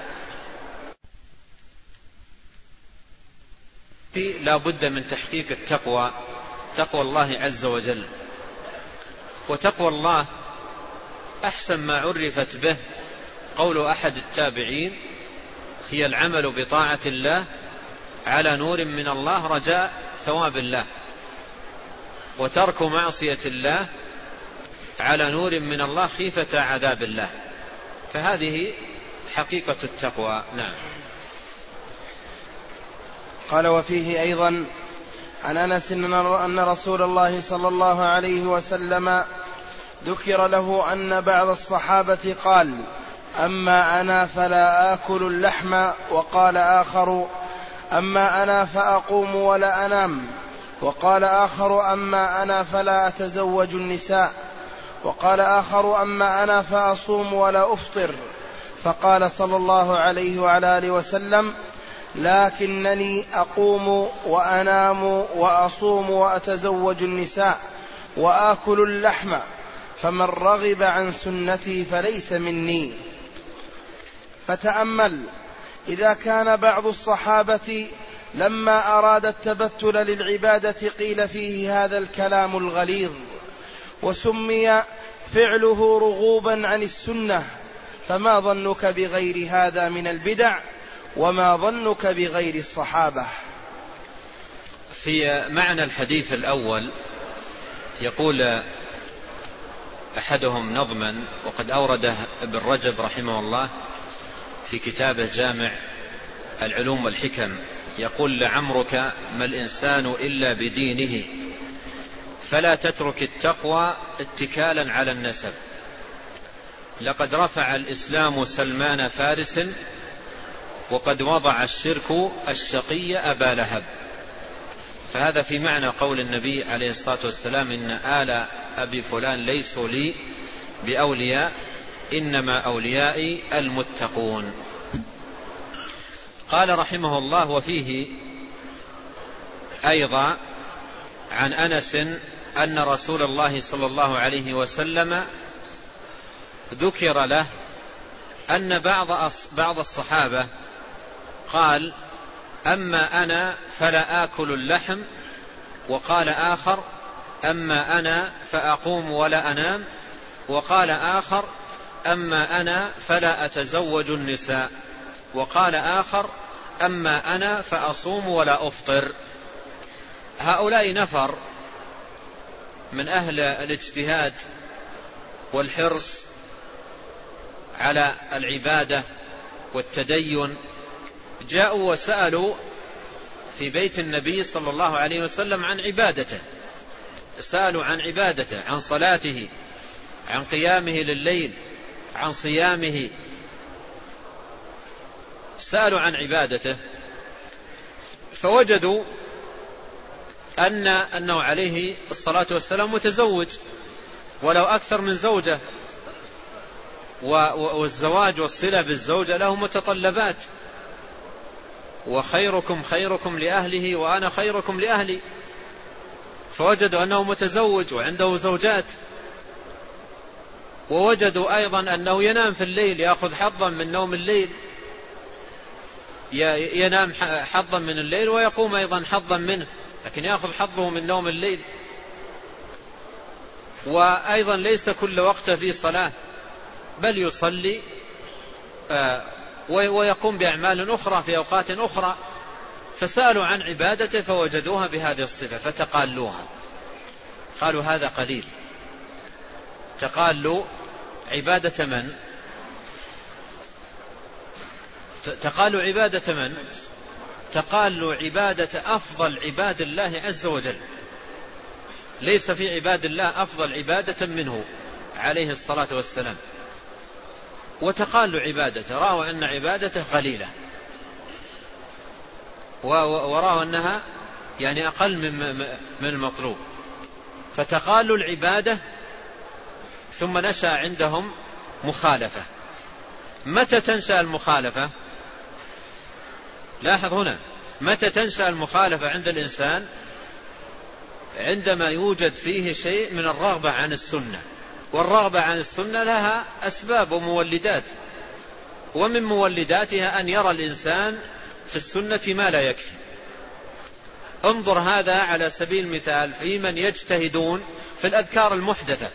Speaker 1: لا بد من تحقيق التقوى، تقوى الله عز وجل. وتقوى الله أحسن ما عرفت به قول أحد التابعين: هي العمل بطاعة الله على نور من الله رجاء ثواب الله، وترك معصية الله على نور من الله خيفة عذاب الله. فهذه حقيقة التقوى. نعم.
Speaker 2: قال: وفيه أيضا عن أنس أن رسول الله صلى الله عليه وسلم ذكر له أن بعض الصحابة قال: أما أنا فلا آكل اللحم، وقال آخر: أما أنا فأقوم ولا أنام، وقال آخر: أما أنا فلا أتزوج النساء، وقال آخر: أما أنا فأصوم ولا أفطر. فقال صلى الله عليه وعلى آله وسلم: لكنني أقوم وأنام وأصوم وأتزوج النساء وآكل اللحم، فمن رغب عن سنتي فليس مني. فتأمل، إذا كان بعض الصحابة لما أراد التبتل للعبادة قيل فيه هذا الكلام الغليظ، وسمي فعله رغوبا عن السنة، فما ظنك بغير هذا من البدع، وما ظنك بغير الصحابة؟
Speaker 1: في معنى الحديث الأول يقول أحدهم نظما، وقد أورده ابن رجب رحمه الله في كتابه جامع العلوم والحكم، يقول: لعمرك ما الإنسان إلا بدينه، فلا تترك التقوى اتكالا على النسب، لقد رفع الإسلام سلمان فارس، وقد وضع الشرك الشقي أبا لهب. فهذا في معنى قول النبي عليه الصلاة والسلام: إن آل أبي فلان ليسوا لي بأولياء، إنما أوليائي المتقون. قال رحمه الله: وفيه أيضا عن أنس أن رسول الله صلى الله عليه وسلم ذكر له أن بعض الصحابة قال: أما أنا فلا آكل اللحم، وقال آخر: أما أنا فأقوم ولا أنام، وقال آخر: أما أنا فلا أتزوج النساء، وقال آخر: أما أنا فأصوم ولا أفطر. هؤلاء نفر من أهل الاجتهاد والحرص على العبادة والتدين، جاءوا وسألوا في بيت النبي صلى الله عليه وسلم عن عبادته، سألوا عن عبادته، عن صلاته، عن قيامه لليل، عن صيامه، سألوا عن عبادته، فوجدوا أنه عليه الصلاة والسلام متزوج ولو أكثر من زوجة، والزواج والصلة بالزوجة له متطلبات، وخيركم خيركم لأهله وأنا خيركم لأهلي. فوجدوا أنه متزوج وعنده زوجات، ووجدوا أيضا أنه ينام في الليل، يأخذ حظا من نوم الليل، ينام حظا من الليل ويقوم أيضا حظا منه، لكن يأخذ حظه من نوم الليل. وأيضا ليس كل وقت في صلاة، بل يصلي ويقوم بأعمال أخرى في أوقات أخرى، فسألوا عن عبادته فوجدوها بهذه الصفة فتقالوها، قالوا هذا قليل. تقالوا عبادة من؟ تقالوا عبادة من؟ تقالوا عبادة أفضل عباد الله عز وجل، ليس في عباد الله أفضل عبادة منه عليه الصلاة والسلام. وتقالوا عبادته، رأوا أن عبادته قليلة، ورأوا أنها يعني أقل من المطلوب، فتقالوا العبادة. ثم نشأ عندهم مخالفة. متى تنشأ المخالفة؟ لاحظ هنا، متى تنشأ المخالفة عند الإنسان؟ عندما يوجد فيه شيء من الرغبة عن السنة، والرغبة عن السنة لها أسباب ومولدات، ومن مولداتها أن يرى الإنسان في السنة ما لا يكفي. انظر هذا على سبيل المثال في من يجتهدون في الأذكار المحدثة،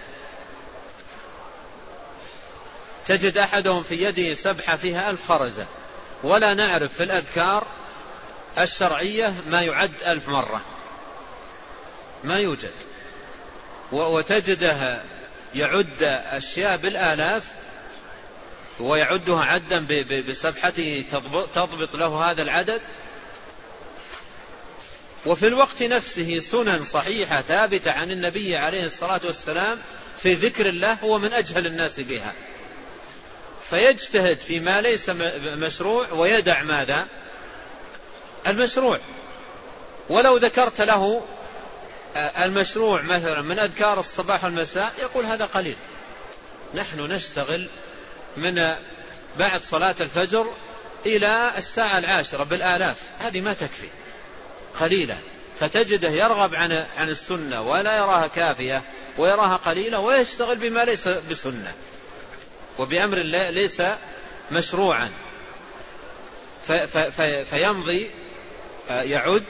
Speaker 1: تجد أحدهم في يده سبحة فيها 1000 خرزة، ولا نعرف في الأذكار الشرعية ما يعد 1000 مرة، ما يوجد. وتجده يعد أشياء بالآلاف ويعدها عدا بسبحته تضبط له هذا العدد. وفي الوقت نفسه سنن صحيحة ثابتة عن النبي عليه الصلاة والسلام في ذكر الله هو من أجهل الناس بها، فيجتهد فيما ليس مشروع ويدع ماذا؟ المشروع. ولو ذكرت له المشروع مثلا من أذكار الصباح والمساء يقول هذا قليل، نحن نشتغل من بعد صلاة الفجر إلى الساعة 10 بالآلاف، هذه ما تكفي، قليلة. فتجده يرغب عن السنة ولا يراها كافية ويراها قليلة، ويشتغل بما ليس بسنة وبأمر ليس مشروعا، فيمضي يعد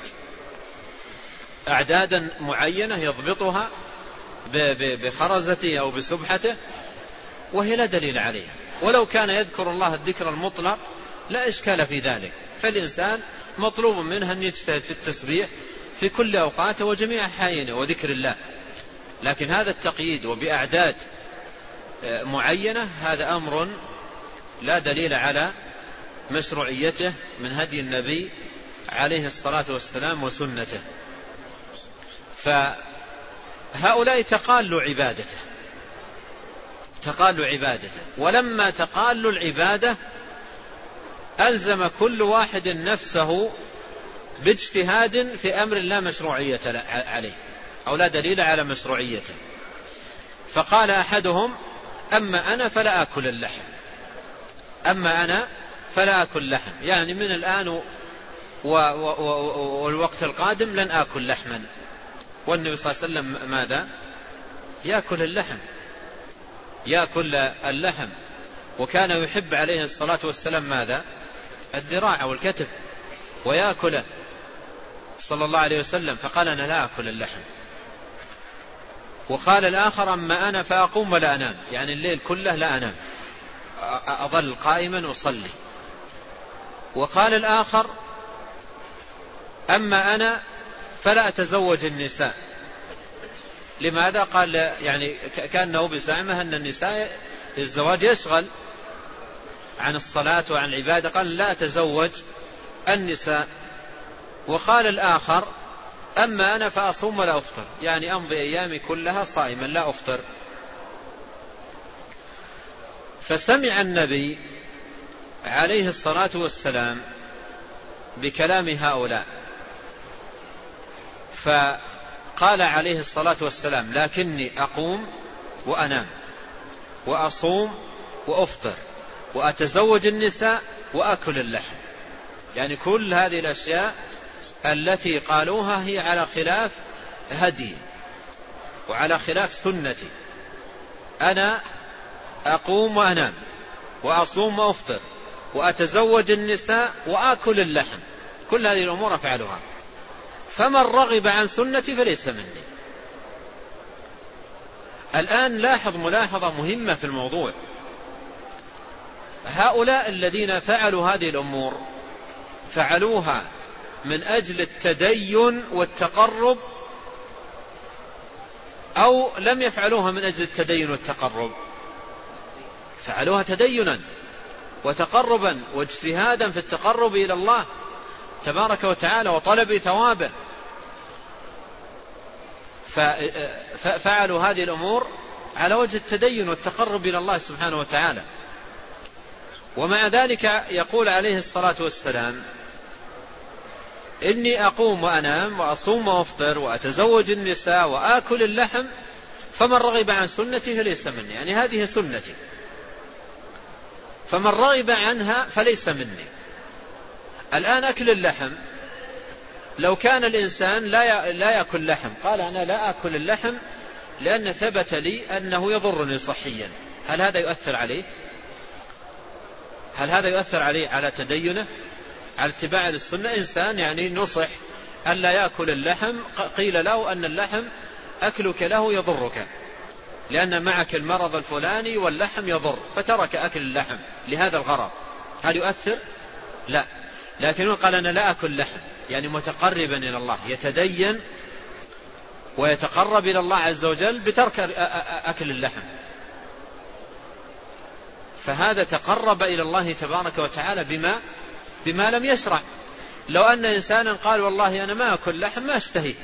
Speaker 1: أعدادا معينة يضبطها بخرزته أو بسبحته وهي لا دليل عليها. ولو كان يذكر الله الذكر المطلق لا إشكال في ذلك، فالإنسان مطلوب منه أن يجتهد في التسبيح في كل أوقاته وجميع أحيانه وذكر الله، لكن هذا التقييد وبأعداد معينة هذا أمر لا دليل على مشروعيته من هدي النبي عليه الصلاة والسلام وسنته. فهؤلاء تقالوا عبادته، ولما تقالوا العبادة ألزم كل واحد نفسه باجتهاد في أمر لا مشروعية عليه أو لا دليل على مشروعيته. فقال أحدهم أما أنا فلا أكل اللحم، أما أنا فلا أكل لحم، يعني من الآن والوقت القادم لن آكل لحما. والنبي صلى الله عليه وسلم ماذا؟ يأكل اللحم، وكان يحب عليه الصلاة والسلام ماذا؟ الذراع أو الكتف، ويأكله صلى الله عليه وسلم، فقال أنا لا أكل اللحم. وقال الآخر أما أنا فأقوم ولا أنام، يعني الليل كله لا أنام، أظل قائما أصلي. وقال الآخر أما أنا فلا أتزوج النساء. لماذا؟ قال يعني كأنه بزعمه أن النساء الزواج يشغل عن الصلاة وعن العبادة، قال لا أتزوج النساء. وقال الآخر أما أنا فأصوم ولا أفطر، يعني أمضي أيامي كلها صائما لا أفطر. فسمع النبي عليه الصلاة والسلام بكلام هؤلاء، فقال عليه الصلاة والسلام لكني أقوم وأنام وأصوم وأفطر وأتزوج النساء وأكل اللحم، يعني كل هذه الأشياء التي قالوها هي على خلاف هدي وعلى خلاف سنتي. أنا أقوم وأنام وأصوم وأفطر وأتزوج النساء وأكل اللحم، كل هذه الأمور أفعلها. فمن رغب عن سنتي فليس مني. الآن لاحظ ملاحظة مهمة في الموضوع. هؤلاء الذين فعلوا هذه الأمور فعلوها من أجل التدين والتقرب، أو لم يفعلوها من أجل التدين والتقرب؟ فعلوها تدينا وتقربا واجتهادا في التقرب إلى الله تبارك وتعالى وطلب ثوابه، ففعلوا هذه الأمور على وجه التدين والتقرب إلى الله سبحانه وتعالى. ومع ذلك يقول عليه الصلاة والسلام: إني أقوم وأنام وأصوم وأفطر وأتزوج النساء وآكل اللحم، فمن رغب عن سنتي فليس مني. يعني هذه سنتي، فمن رغب عنها فليس مني. الآن أكل اللحم، لو كان الإنسان لا يأكل لحم، قال أنا لا أكل اللحم لأن ثبت لي أنه يضرني صحيا، هل هذا يؤثر عليه؟ هل هذا يؤثر عليه على تدينه، على اتباع السنة؟ إنسان يعني نصح ألا يأكل اللحم، قيل له أن اللحم أكلك له يضرك لأن معك المرض الفلاني واللحم يضر، فترك أكل اللحم لهذا الغرض، هل يؤثر؟ لا. لكنه قال أنا لا أكل لحم، يعني متقربا إلى الله، يتدين ويتقرب إلى الله عز وجل بترك أكل اللحم، فهذا تقرب إلى الله تبارك وتعالى بما لم يشرع. لو أن إنسانا قال والله أنا ما أكل لحم، ما أشتهي،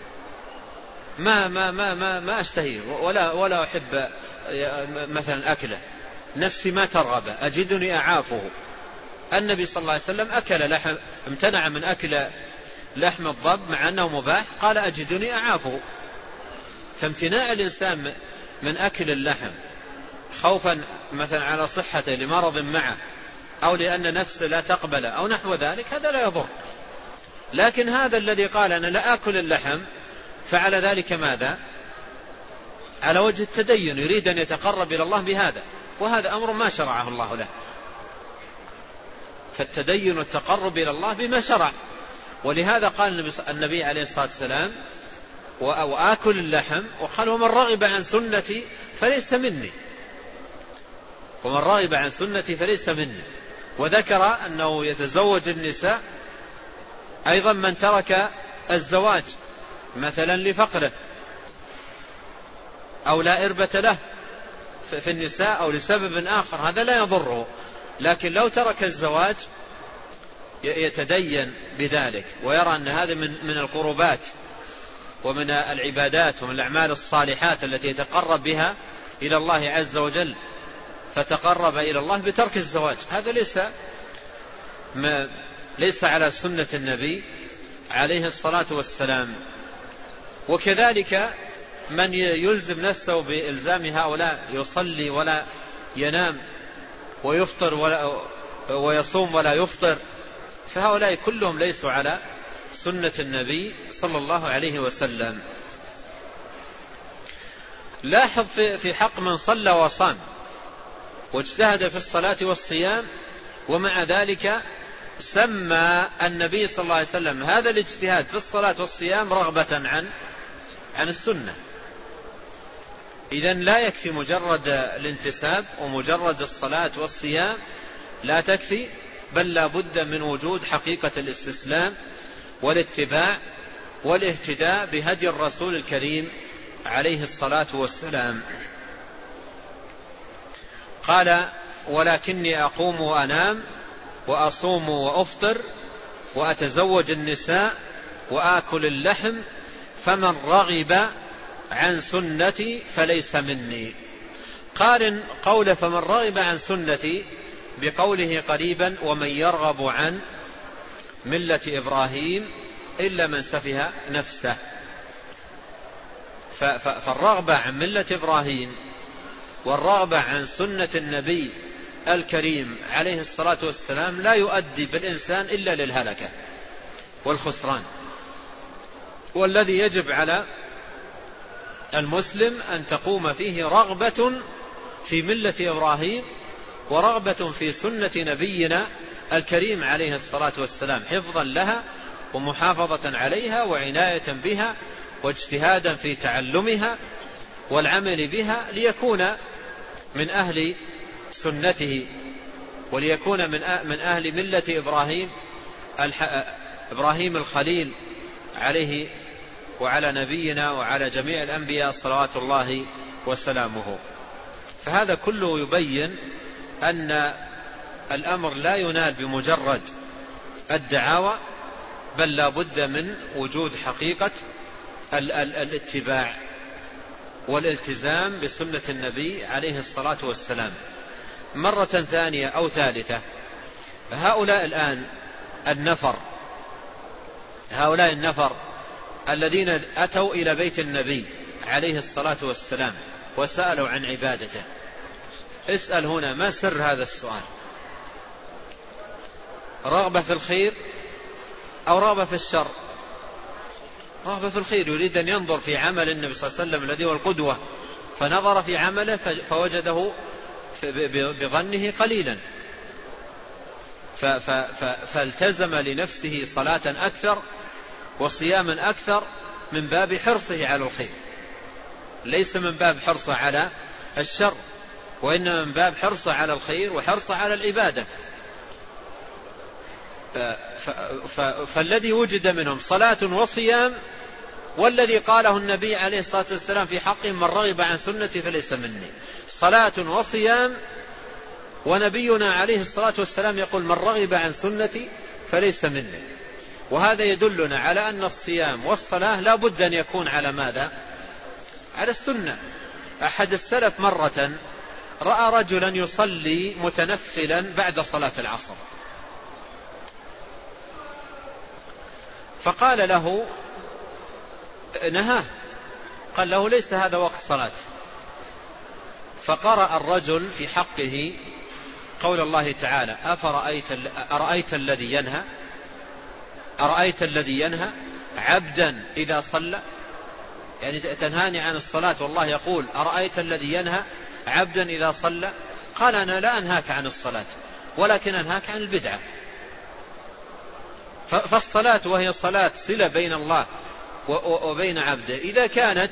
Speaker 1: ما أشتهي ولا أحب مثلا أكله، نفسي ما ترغب، أجدني أعافه. النبي صلى الله عليه وسلم أكل لحم، امتنع من أكل لحم الضب مع أنه مباح، قال أجدني أعافه. فامتناع الإنسان من أكل اللحم خوفا مثلا على صحته لمرض معه، أو لأن نفسه لا تقبل أو نحو ذلك، هذا لا يضر. لكن هذا الذي قال أنا لا أكل اللحم فعل ذلك ماذا؟ على وجه التدين، يريد أن يتقرب إلى الله بهذا، وهذا أمر ما شرعه الله له. فالتدين والتقرب إلى الله بما شرع. ولهذا قال النبي عليه الصلاة والسلام: وآكل اللحم، وقال: ومن رغب عن سنتي فليس مني. ومن رغب عن سنتي فليس مني. وذكر أنه يتزوج النساء، أيضا من ترك الزواج مثلا لفقره أو لا إربة له في النساء أو لسبب آخر، هذا لا يضره. لكن لو ترك الزواج يتدين بذلك ويرى أن هذا من القربات ومن العبادات ومن الأعمال الصالحات التي يتقرب بها إلى الله عز وجل، فتقرب إلى الله بترك الزواج، هذا ليس على سنة النبي عليه الصلاة والسلام. وكذلك من يلزم نفسه بإلزام هؤلاء، يصلي ولا ينام ويفطر ويصوم ولا يفطر، فهؤلاء كلهم ليسوا على سنة النبي صلى الله عليه وسلم. لاحظ في حق من صلى وصام واجتهد في الصلاة والصيام، ومع ذلك سمى النبي صلى الله عليه وسلم هذا الاجتهاد في الصلاة والصيام رغبة عن السنة. إذن لا يكفي مجرد الانتساب ومجرد الصلاة والصيام، لا تكفي، بل لا بد من وجود حقيقة الاستسلام والاتباع والاهتداء بهدي الرسول الكريم عليه الصلاة والسلام. قال: ولكني أقوم وأنام وأصوم وأفطر وأتزوج النساء وآكل اللحم، فمن رغب عن سنتي فليس مني. قارن قول فمن رغب عن سنتي بقوله قريبا: ومن يرغب عن ملة إبراهيم إلا من سفه نفسه. فالرغبة عن ملة إبراهيم والرغبة عن سنة النبي الكريم عليه الصلاة والسلام لا يؤدي بالإنسان إلا للهلكة والخسران. والذي يجب على المسلم أن تقوم فيه رغبة في ملة إبراهيم ورغبة في سنة نبينا الكريم عليه الصلاة والسلام، حفظا لها ومحافظة عليها وعناية بها واجتهادا في تعلمها والعمل بها، ليكون من أهل سنته وليكون من أهل ملة إبراهيم الخليل عليه وعلى نبينا وعلى جميع الأنبياء صلوات الله وسلامه. فهذا كله يبين أن الأمر لا ينال بمجرد الدعاوى، بل لا بد من وجود حقيقة الاتباع والالتزام بسنة النبي عليه الصلاة والسلام. مرة ثانية أو ثالثة، هؤلاء الآن النفر الذين أتوا إلى بيت النبي عليه الصلاة والسلام وسألوا عن عبادته، اسأل هنا ما سر هذا السؤال؟ رغبة في الخير أو رغبة في الشر؟ رغبة في الخير، يريد أن ينظر في عمل النبي صلى الله عليه وسلم الذي هو القدوة، فنظر في عمله فوجده بظنه قليلا، فالتزم لنفسه صلاة أكثر وصياما أكثر من باب حرصه على الخير، ليس من باب حرصه على الشر، وإنما من باب حرصه على الخير وحرصه على العبادة. فالذي وجد منهم صلاة وصيام، والذي قاله النبي عليه الصلاة والسلام في حقهم: من رغب عن سنتي فليس مني. صلاة وصيام، ونبينا عليه الصلاة والسلام يقول: من رغب عن سنتي فليس مني. وهذا يدلنا على أن الصيام والصلاة لا بد أن يكون على ماذا؟ على السنة. أحد السلف مرة رأى رجلا يصلي متنفلا بعد صلاة العصر، فقال له، نهاه، قال له: ليس هذا وقت صلاة. فقرأ الرجل في حقه قول الله تعالى: أرأيت الذي ينهى عبدا إذا صلى، يعني تنهاني عن الصلاة والله يقول: أرأيت الذي ينهى عبدا إذا صلى؟ قال: أنا لا أنهاك عن الصلاة، ولكن أنهاك عن البدعة. فالصلاة وهي صلاة صلة بين الله وبين عبده، إذا كانت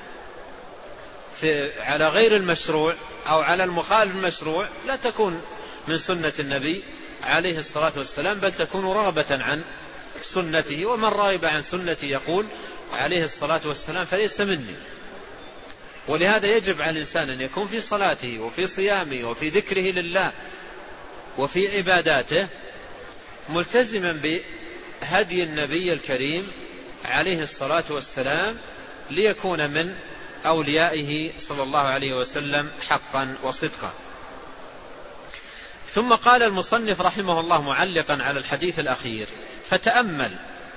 Speaker 1: على غير المشروع أو على المخالف المشروع لا تكون من سنة النبي عليه الصلاة والسلام، بل تكون رغبة عن سنته. ومن رغب عن سنتي يقول عليه الصلاة والسلام فليس مني. ولهذا يجب على الإنسان أن يكون في صلاته وفي صيامه وفي ذكره لله وفي عباداته ملتزما بهدي النبي الكريم عليه الصلاة والسلام، ليكون من أوليائه صلى الله عليه وسلم حقا وصدقا. ثم قال المصنف رحمه الله معلقا على الحديث الأخير: فتأمل،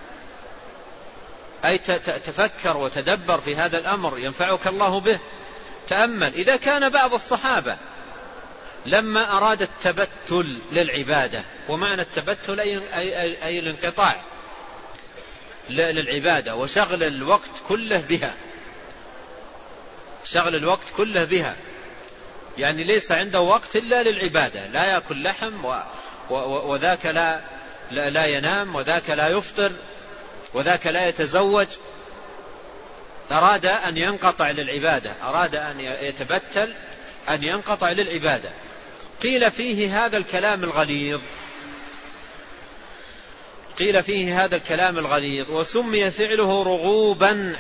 Speaker 1: أي تفكر وتدبر في هذا الأمر ينفعك الله به. تأمل إذا كان بعض الصحابة لما أراد التبتل للعبادة، ومعنى التبتل أي الانقطاع للعبادة وشغل الوقت كله بها، يعني ليس عنده وقت إلا للعبادة، لا يأكل لحم وذاك لا ينام، وذاك لا يفطر، وذاك لا يتزوج. أراد أن ينقطع للعبادة، أراد أن يتبتل، أن ينقطع للعبادة. قيل فيه هذا الكلام الغليظ، وسمي فعله رغوبا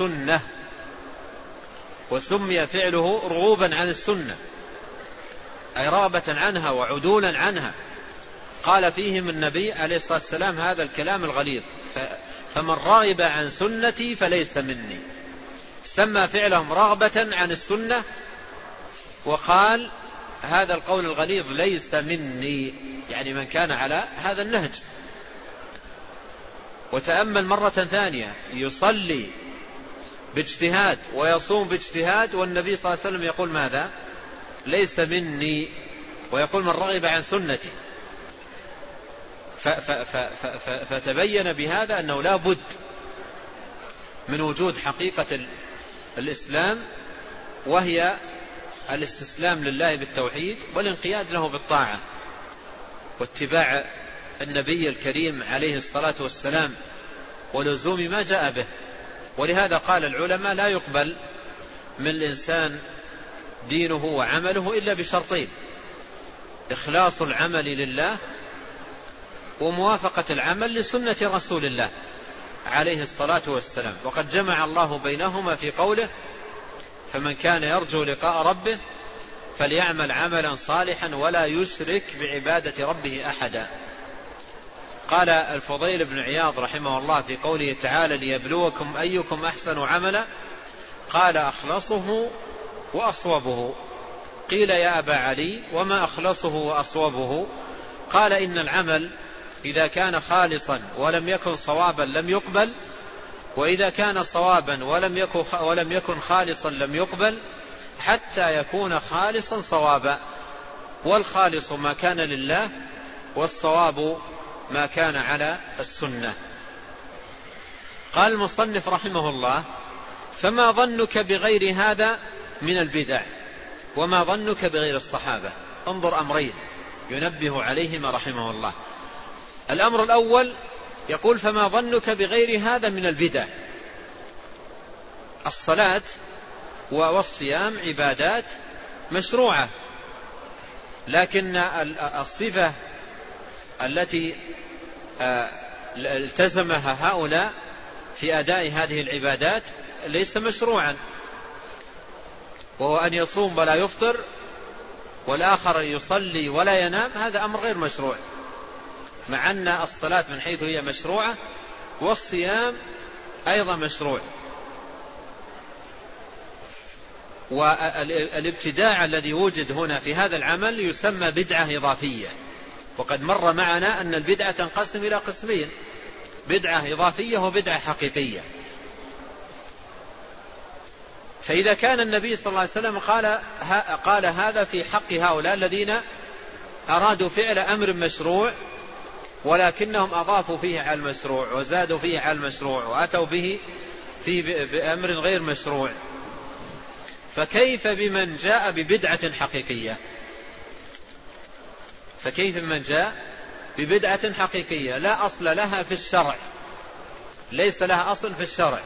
Speaker 1: عن السنة، أي رغبة عنها وعدولا عنها. قال فيهم النبي عليه الصلاة والسلام هذا الكلام الغليظ: فمن رغب عن سنتي فليس مني. سمى فعلهم رغبة عن السنة، وقال هذا القول الغليظ: ليس مني، يعني من كان على هذا النهج. وتأمل مرة ثانية: يصلي باجتهاد ويصوم باجتهاد، والنبي صلى الله عليه وسلم يقول ماذا؟ ليس مني، ويقول من رغب عن سنتي. فتبين بهذا أنه لا بد من وجود حقيقة الإسلام، وهي الاستسلام لله بالتوحيد والانقياد له بالطاعة واتباع النبي الكريم عليه الصلاة والسلام ولزوم ما جاء به. ولهذا قال العلماء لا يقبل من الإنسان دينه وعمله إلا بشرطين: إخلاص العمل لله، وموافقة العمل لسنة رسول الله عليه الصلاة والسلام. وقد جمع الله بينهما في قوله: فمن كان يرجو لقاء ربه فليعمل عملا صالحا ولا يشرك بعبادة ربه أحدا. قال الفضيل بن عياض رحمه الله في قوله تعالى: ليبلوكم أيكم أحسن عملا، قال: أخلصه وأصوبه. قيل: يا أبا علي وما أخلصه وأصوبه؟ قال: إن العمل إذا كان خالصا ولم يكن صوابا لم يقبل، وإذا كان صوابا ولم يكن خالصا لم يقبل، حتى يكون خالصا صوابا. والخالص ما كان لله، والصواب ما كان على السنة. قال المصنف رحمه الله: فما ظنك بغير هذا من البدع، وما ظنك بغير الصحابة؟ انظر أمرين ينبه عليهما رحمه الله. الأمر الأول يقول: فما ظنك بغير هذا من البدع؟ الصلاة والصيام عبادات مشروعة، لكن الصفة التي التزمها هؤلاء في أداء هذه العبادات ليس مشروعا، وهو أن يصوم ولا يفطر، والآخر يصلي ولا ينام. هذا أمر غير مشروع، مع أن الصلاة من حيث هي مشروعة، والصيام أيضا مشروع. والابتداع الذي وجد هنا في هذا العمل يسمى بدعة إضافية. وقد مر معنا أن البدعة تنقسم إلى قسمين: بدعة إضافية وبدعة حقيقية. فإذا كان النبي صلى الله عليه وسلم قال هذا في حق هؤلاء الذين أرادوا فعل أمر مشروع، ولكنهم أضافوا فيه على المشروع وزادوا فيه على المشروع وأتوا به بأمر غير مشروع، فكيف بمن جاء ببدعة حقيقية؟ فكيف بمن جاء ببدعة حقيقية لا أصل لها في الشرع، ليس لها أصل في الشرع،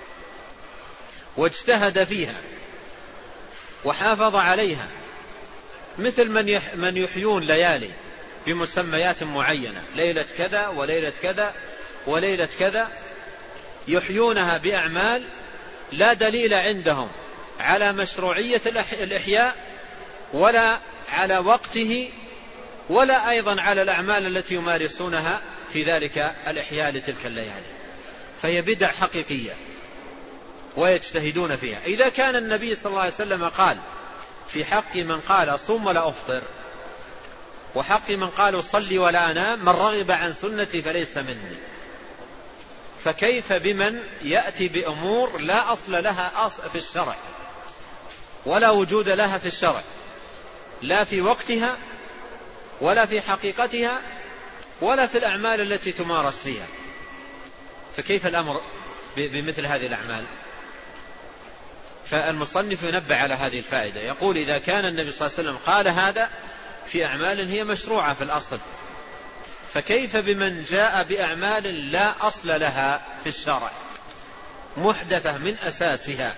Speaker 1: واجتهد فيها وحافظ عليها، مثل من يحيون ليالي بمسميات معينة: ليلة كذا وليلة كذا وليلة كذا، يحيونها بأعمال لا دليل عندهم على مشروعية الإحياء، ولا على وقته، ولا أيضا على الأعمال التي يمارسونها في ذلك الإحياء لتلك الليالي. فهي بدع حقيقية ويجتهدون فيها. إذا كان النبي صلى الله عليه وسلم قال في حق من قال صم ولا أفطر، وحق من قال صلي ولا أنام: من رغب عن سنتي فليس مني، فكيف بمن يأتي بأمور لا أصل لها في الشرع، ولا وجود لها في الشرع، لا في وقتها ولا في حقيقتها ولا في الأعمال التي تمارس فيها؟ فكيف الأمر بمثل هذه الأعمال؟ فالمصنف ينبه على هذه الفائدة، يقول: إذا كان النبي صلى الله عليه وسلم قال هذا في أعمال هي مشروعة في الأصل، فكيف بمن جاء بأعمال لا أصل لها في الشرع، محدثة من أساسها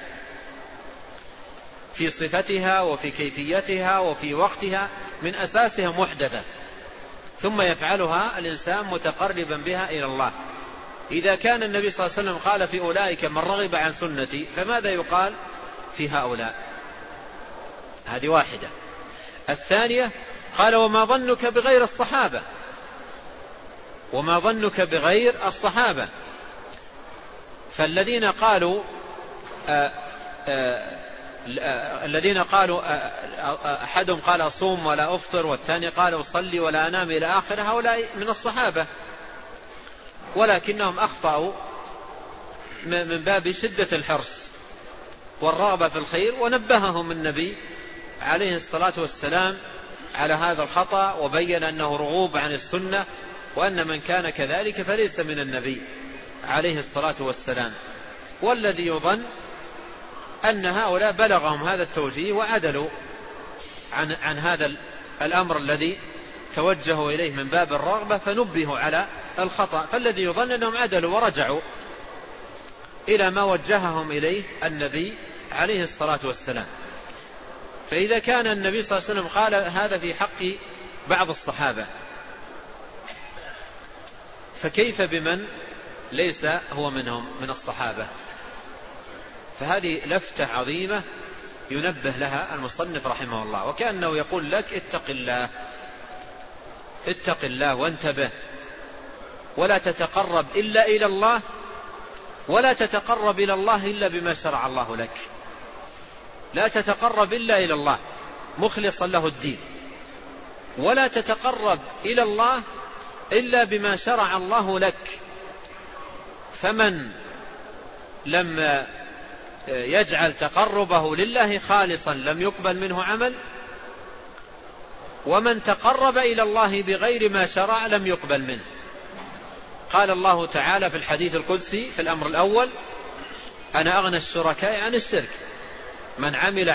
Speaker 1: في صفتها وفي كيفيتها وفي وقتها، من أساسها محدثة، ثم يفعلها الإنسان متقربا بها إلى الله؟ إذا كان النبي صلى الله عليه وسلم قال في أولئك: من رغب عن سنتي، فماذا يقال في هؤلاء؟ هذه واحدة. الثانية قال: وما ظنك بغير الصحابة؟ وما ظنك بغير الصحابة؟ فالذين قالوا أحدهم قال أصوم ولا أفطر، والثاني قال أصلي ولا أنام إلى آخر، هؤلاء من الصحابة، ولكنهم أخطأوا من باب شدة الحرص والرغبة في الخير، ونبههم النبي عليه الصلاة والسلام على هذا الخطأ، وبين أنه رغوب عن السنة، وأن من كان كذلك فليس من النبي عليه الصلاة والسلام. والذي يظن أن هؤلاء بلغهم هذا التوجيه وعدلوا عن هذا الأمر الذي توجهوا إليه من باب الرغبة فنبهوا على الخطأ، فالذي يظن أنهم عدلوا ورجعوا إلى ما وجههم إليه النبي عليه الصلاة والسلام. فإذا كان النبي صلى الله عليه وسلم قال هذا في حق بعض الصحابة، فكيف بمن ليس هو منهم من الصحابة؟ فهذه لفتة عظيمة ينبه لها المصنف رحمه الله، وكأنه يقول لك اتق الله وانتبه، ولا تتقرب إلا إلى الله، ولا تتقرب إلى الله إلا بما شرع الله لك. لا تتقرب إلا إلى الله مخلصا له الدين، ولا تتقرب إلى الله إلا بما شرع الله لك. فمن لم يجعل تقربه لله خالصا لم يقبل منه عمل، ومن تقرب إلى الله بغير ما شرع لم يقبل منه. قال الله تعالى في الحديث القدسي في الأمر الأول: أنا أغنى الشركاء عن الشرك، من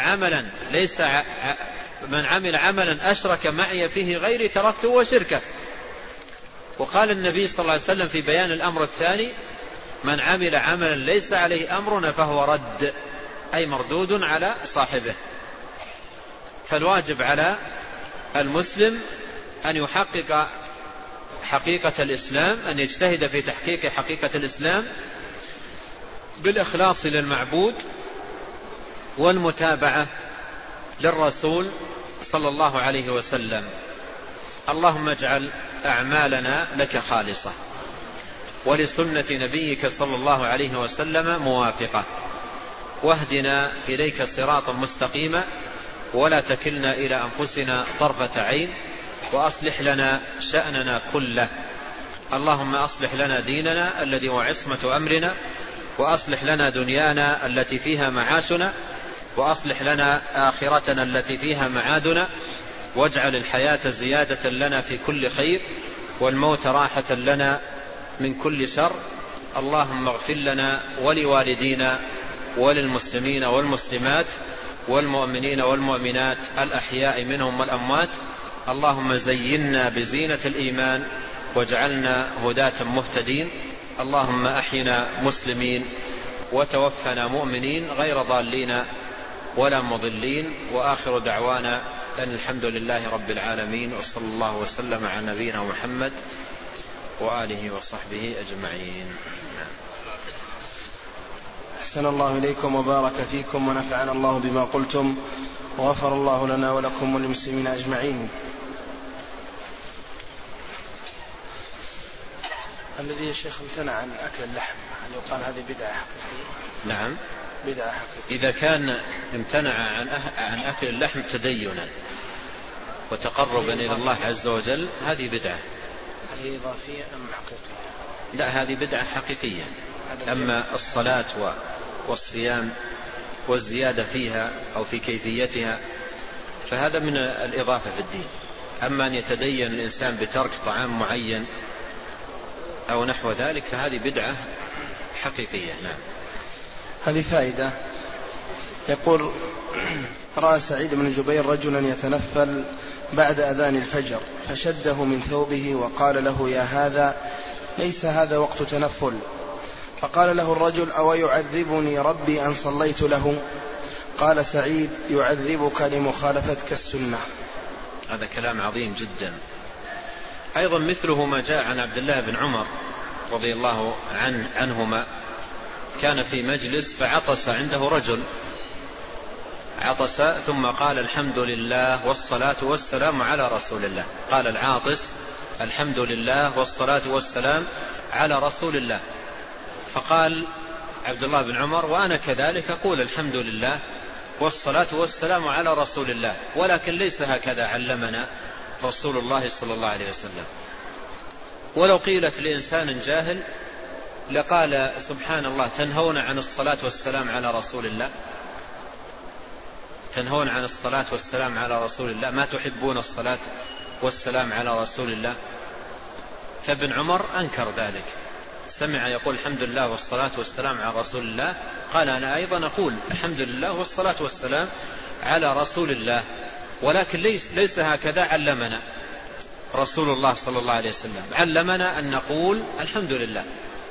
Speaker 1: عمل عملا أشرك معي فيه غيري تركته وشركه. وقال النبي صلى الله عليه وسلم في بيان الأمر الثاني: من عمل عملا ليس عليه أمرنا فهو رد، أي مردود على صاحبه. فالواجب على المسلم أن يحقق حقيقة الإسلام، أن يجتهد في تحقيق حقيقة الإسلام بالإخلاص للمعبود والمتابعة للرسول صلى الله عليه وسلم. اللهم اجعل أعمالنا لك خالصة ولسنة نبيك صلى الله عليه وسلم موافقة، واهدنا إليك صراطا مستقيما، ولا تكلنا إلى أنفسنا طرفة عين، وأصلح لنا شأننا كله. اللهم أصلح لنا ديننا الذي هو عصمة أمرنا، وأصلح لنا دنيانا التي فيها معاشنا، وأصلح لنا آخرتنا التي فيها معادنا، واجعل الحياة زيادة لنا في كل خير، والموت راحة لنا من كل شر. اللهم اغفر لنا ولوالدينا وللمسلمين والمسلمات والمؤمنين والمؤمنات الأحياء منهم والأموات. اللهم زينا بزينة الإيمان واجعلنا هداة مهتدين. اللهم أحينا مسلمين وتوفنا مؤمنين غير ضالين ولا مضلين. وآخر دعوانا أن الحمد لله رب العالمين، وصلى الله وسلم على نبينا محمد وآله وصحبه أجمعين.
Speaker 2: أحسن الله إليكم وبارك فيكم ونفعنا الله بما قلتم، وغفر الله لنا ولكم وللمسلمين أجمعين. الذي يا شيخ امتنع عن أكل اللحم، هل يقال هذه بدعة حقيقية؟
Speaker 1: نعم،
Speaker 2: بدعة حقيقية.
Speaker 1: إذا كان امتنع عن أكل اللحم تدينا وتقربا إلى الله عز وجل هذه بدعة.
Speaker 2: هل هي إضافية أم حقيقية؟
Speaker 1: لا، هذه بدعة حقيقية. أما الصلاة والصيام والزيادة فيها أو في كيفيتها فهذا من الإضافة في الدين. أما أن يتدين الإنسان بترك طعام معين أو نحو ذلك فهذه بدعة حقيقية. نعم.
Speaker 2: هذه فائدة. يقول: رأى سعيد بن جبير رجلا يتنفل بعد أذان الفجر فشده من ثوبه وقال له: يا هذا ليس هذا وقت تنفل. فقال له الرجل: أو يعذبني ربي أن صليت له؟ قال سعيد: يعذبك لمخالفتك السنة.
Speaker 1: هذا كلام عظيم جدا. أيضا مثله ما جاء عن عبد الله بن عمر رضي الله عنهما، كان في مجلس فعطس عنده رجل، عطس ثم قال: الحمد لله والصلاة والسلام على رسول الله. قال العاطس: الحمد لله والصلاة والسلام على رسول الله. فقال عبد الله بن عمر: وأنا كذلك أقول الحمد لله والصلاة والسلام على رسول الله، ولكن ليس هكذا علمنا رسول الله صلى الله عليه وسلم. ولو قيلت لإنسان جاهل لقال: سبحان الله، تنهون عن الصلاة والسلام على رسول الله؟ تنهون عن الصلاة والسلام على رسول الله؟ ما تحبون الصلاة والسلام على رسول الله؟ فابن عمر أنكر ذلك، سمع يقول الحمد لله والصلاة والسلام على رسول الله، قال: أنا أيضا أقول الحمد لله والصلاة والسلام على رسول الله، ولكن ليس هكذا علمنا. رسول الله صلى الله عليه وسلم، علمنا أن نقول الحمد لله.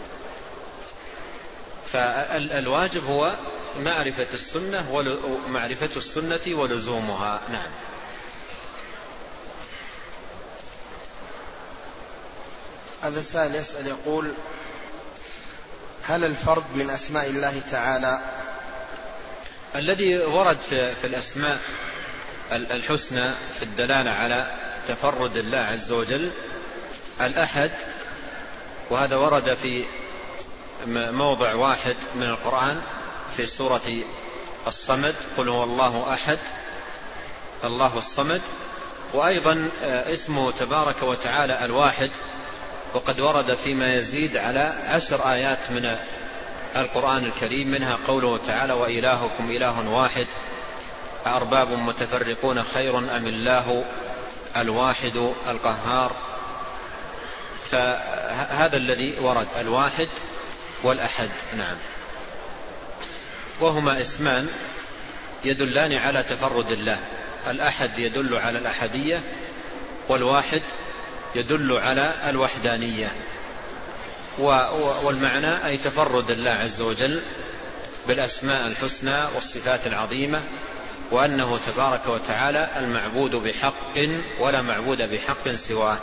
Speaker 1: فالواجب هو معرفة السنة ولزومها. نعم.
Speaker 2: هذا سائل يسأل يقول: هل الفرد من أسماء الله تعالى؟
Speaker 1: الذي ورد في الأسماء الحسنى في الدلالة على تفرد الله عز وجل الأحد، وهذا ورد في موضع واحد من القرآن في سورة الصمد: قل هو الله أحد الله الصمد. وأيضا اسمه تبارك وتعالى الواحد، وقد ورد فيما يزيد على 10 آيات من القرآن الكريم، منها قوله تعالى: وإلهكم إله واحد أأرباب متفرقون خير أم الله الواحد القهار. فهذا الذي ورد، الواحد والأحد. نعم. وهما اسمان يدلان على تفرد الله، الأحد يدل على الأحدية، والواحد يدل على الوحدانية. والمعنى أي تفرد الله عز وجل بالأسماء الحسنى والصفات العظيمة، وأنه تبارك وتعالى المعبود بحق ولا معبود بحق سواه.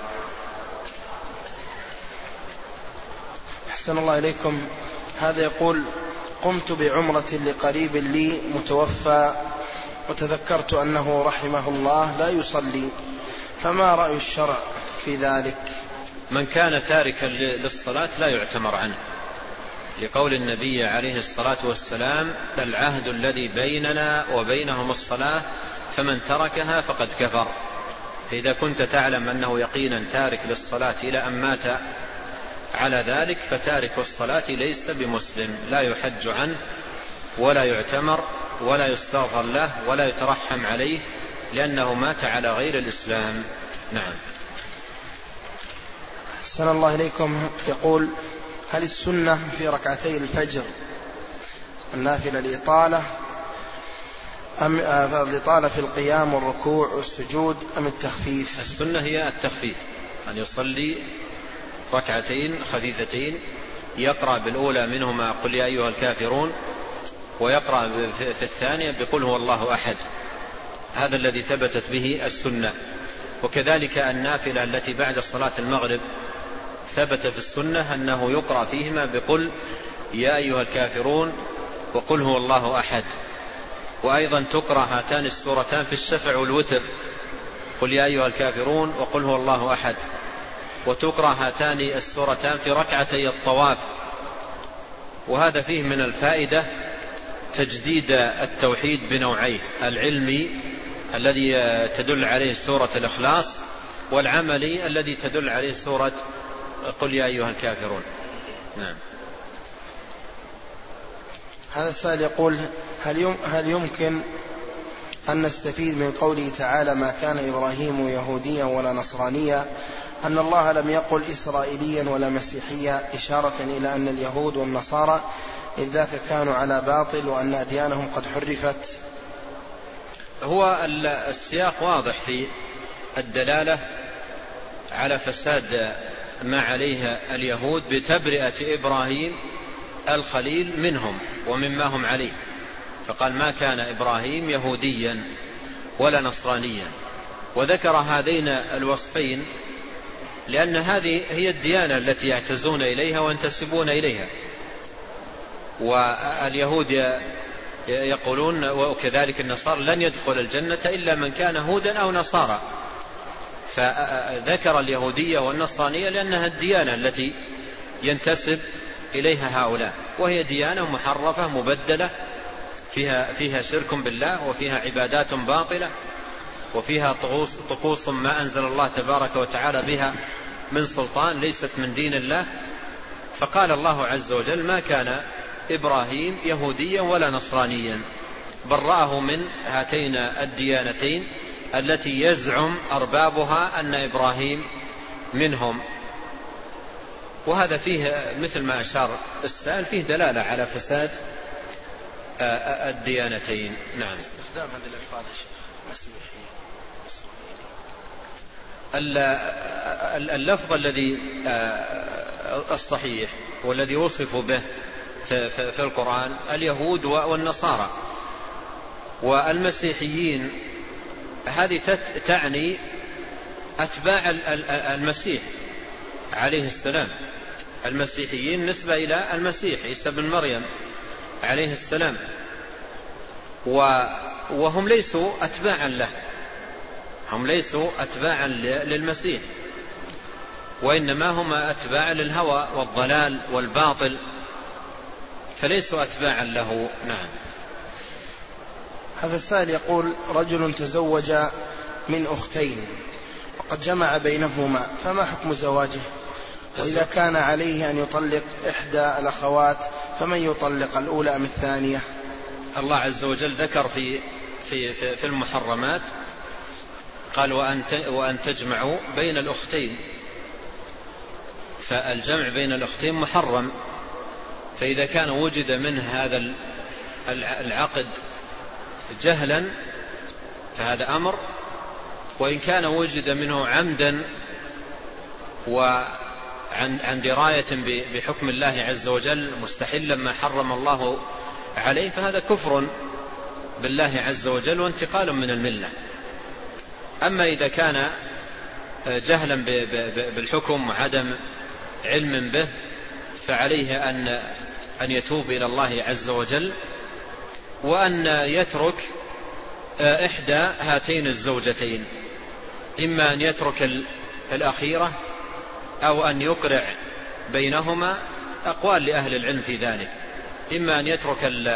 Speaker 2: أحسن الله إليكم. هذا يقول: قمت بعمرة لقريب لي متوفى، وتذكرت أنه رحمه الله لا يصلي، فما رأي الشرع في ذلك؟
Speaker 1: من كان تاركا للصلاة لا يعتمر عنه، لقول النبي عليه الصلاة والسلام: العهد الذي بيننا وبينهم الصلاة فمن تركها فقد كفر. فإذا كنت تعلم أنه يقينا تارك للصلاة إلى أن مات على ذلك، فتارك الصلاة ليس بمسلم، لا يحج عنه ولا يعتمر ولا يستغفر له ولا يترحم عليه، لأنه مات على غير الإسلام. نعم.
Speaker 2: أحسن الله إليكم. يقول: هل السنة في ركعتي الفجر النافلة الإطالة الإطالة في القيام والركوع والسجود أم التخفيف؟
Speaker 1: السنة هي التخفيف، أن يصلي ركعتين خفيفتين، يقرأ بالأولى منهما قل يا أيها الكافرون، ويقرأ في الثانية بقل هو الله أحد. هذا الذي ثبتت به السنة. وكذلك النافلة التي بعد صلاة المغرب ثبت في السنة أنه يقرأ فيهما بقل يا أيها الكافرون وقل هو الله أحد. وأيضا تقرأ هاتان السورتان في الشفع والوتر، قل يا أيها الكافرون وقل هو الله أحد. وتقرأ هاتان السورتان في ركعتي الطواف. وهذا فيه من الفائدة تجديد التوحيد بنوعيه: العلمي الذي تدل عليه سورة الإخلاص، والعملي الذي تدل عليه سورة قل يا أيها الكافرون. نعم.
Speaker 2: هذا السائل يقول: هل يمكن أن نستفيد من قوله تعالى: ما كان إبراهيم يهوديا ولا نصرانيا، أن الله لم يقل إسرائيليا ولا مسيحيا، إشارة إلى أن اليهود والنصارى إذ ذاك كانوا على باطل وأن أديانهم قد حرفت؟
Speaker 1: هو السياق واضح في الدلالة على فساد ما عليه اليهود بتبرئة إبراهيم الخليل منهم ومما هم عليه، فقال: ما كان إبراهيم يهوديا ولا نصرانيا. وذكر هذين الوصفين لأن هذه هي الديانة التي يعتزون إليها وينتسبون إليها. واليهود يقولون وكذلك النصارى: لن يدخل الجنة إلا من كان هودا أو نصارى. فذكر اليهودية والنصرانية لأنها الديانة التي ينتسب إليها هؤلاء، وهي ديانة محرفة مبدلة، فيها شرك بالله، وفيها عبادات باطلة، وفيها طقوس ما أنزل الله تبارك وتعالى بها من سلطان، ليست من دين الله. فقال الله عز وجل: ما كان إبراهيم يهوديا ولا نصرانيا، برأه من هاتين الديانتين التي يزعم أربابها أن إبراهيم منهم. وهذا فيه مثل ما أشار السائل، فيه دلالة على فساد الديانتين. نعم.
Speaker 2: استخدام هذه الألفاظ يا شيخ، مسيحي
Speaker 1: اللفظ الذي الصحيح والذي وصف به في القرآن اليهود والنصارى والمسيحيين، هذه تعني أتباع المسيح عليه السلام. المسيحيين نسبة إلى المسيح عيسى بن مريم عليه السلام، وهم ليسوا أتباعا له، هم ليسوا أتباعا للمسيح، وإنما هم أتباع للهوى والضلال والباطل، فليسوا أتباعا له. نعم.
Speaker 2: هذا السائل يقول: رجل تزوج من أختين وقد جمع بينهما، فما حكم زواجه؟ وإذا كان عليه أن يطلق إحدى الأخوات فمن يطلق، الأولى أم الثانية؟
Speaker 1: الله عز وجل ذكر في المحرمات، قال: وأن تجمعوا بين الأختين، فالجمع بين الأختين محرم. فإذا كان وجد منه هذا العقد جهلا فهذا أمر، وإن كان وجد منه عمدا وعن دراية بحكم الله عز وجل مستحلا ما حرم الله عليه فهذا كفر بالله عز وجل وانتقال من الملة. أما إذا كان جهلا بالحكم وعدم علم به فعليه أن يتوب إلى الله عز وجل، وأن يترك إحدى هاتين الزوجتين، إما أن يترك الأخيرة أو أن يقرع بينهما. أقوال لأهل العلم في ذلك، إما أن يترك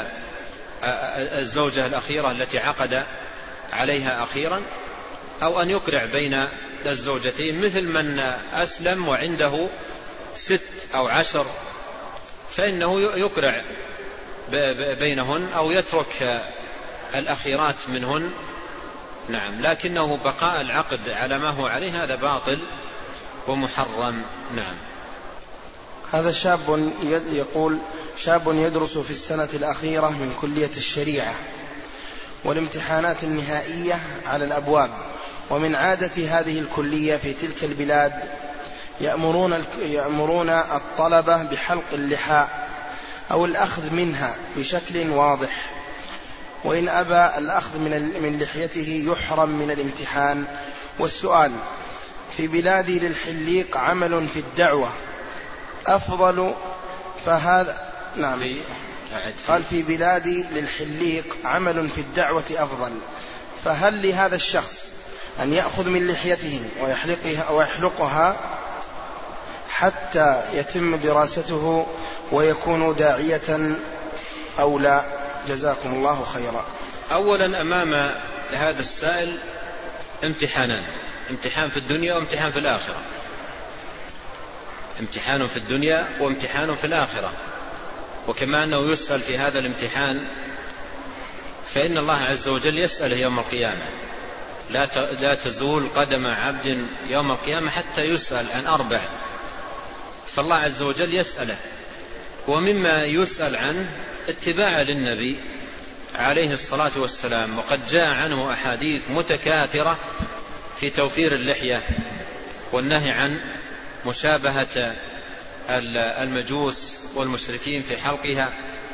Speaker 1: الزوجة الأخيرة التي عقد عليها أخيرا، أو أن يقرع بين الزوجتين، مثل من أسلم وعنده 6 أو 10 فإنه يقرع بينهن أو يترك الأخيرات منهن. نعم. لكنه بقاء العقد على ما هو عليه هذا باطل ومحرم. نعم.
Speaker 2: هذا شاب يقول: شاب يدرس في السنة الأخيرة من كلية الشريعة والامتحانات النهائية على الأبواب، ومن عادة هذه الكلية في تلك البلاد يأمرون الطلبة بحلق اللحى أو الأخذ منها بشكل واضح، وإن أبى الأخذ من لحيته يحرم من الامتحان. والسؤال: في بلادي للحليق عمل في الدعوة أفضل فهذا؟ نعم. قال: في بلادي للحليق عمل في الدعوة أفضل، فهل لهذا الشخص أن يأخذ من لحيته ويحلقها حتى يتم دراسته ويكون داعية أو لا؟ جزاكم الله خيرا.
Speaker 1: أولا أمام هذا السائل امتحانان: امتحان في الدنيا وامتحان في الآخرة. امتحان في الدنيا وامتحان في الآخرة، وكما أنه يسأل في هذا الامتحان فإن الله عز وجل يسأله يوم القيامة. لا تزول قدم عبد يوم القيامة حتى يسأل عن 4، فالله عز وجل يسأله. ومما يسأل عنه اتباع للنبي عليه الصلاة والسلام، وقد جاء عنه أحاديث متكاثرة في توفير اللحية والنهي عن مشابهة المجوس والمشركين في حلقها،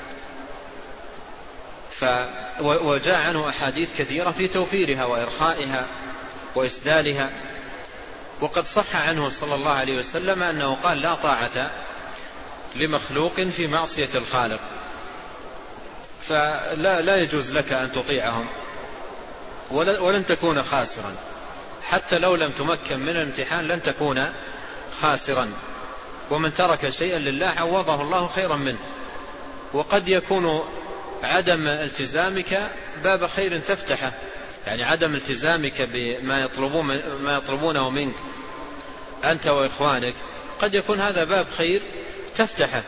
Speaker 1: وجاء عنه أحاديث كثيرة في توفيرها وإرخائها وإسدالها. وقد صح عنه صلى الله عليه وسلم أنه قال: لا طاعة لمخلوق في معصية الخالق، فلا يجوز لك أن تطيعهم ولن تكون خاسرا، حتى لو لم تمكن من الامتحان لن تكون خاسرا. ومن ترك شيئا لله عوضه الله خيرا منه. وقد يكون عدم التزامك باب خير تفتحه، يعني عدم التزامك بما يطلبونه منك أنت وإخوانك قد يكون هذا باب خير تفتحه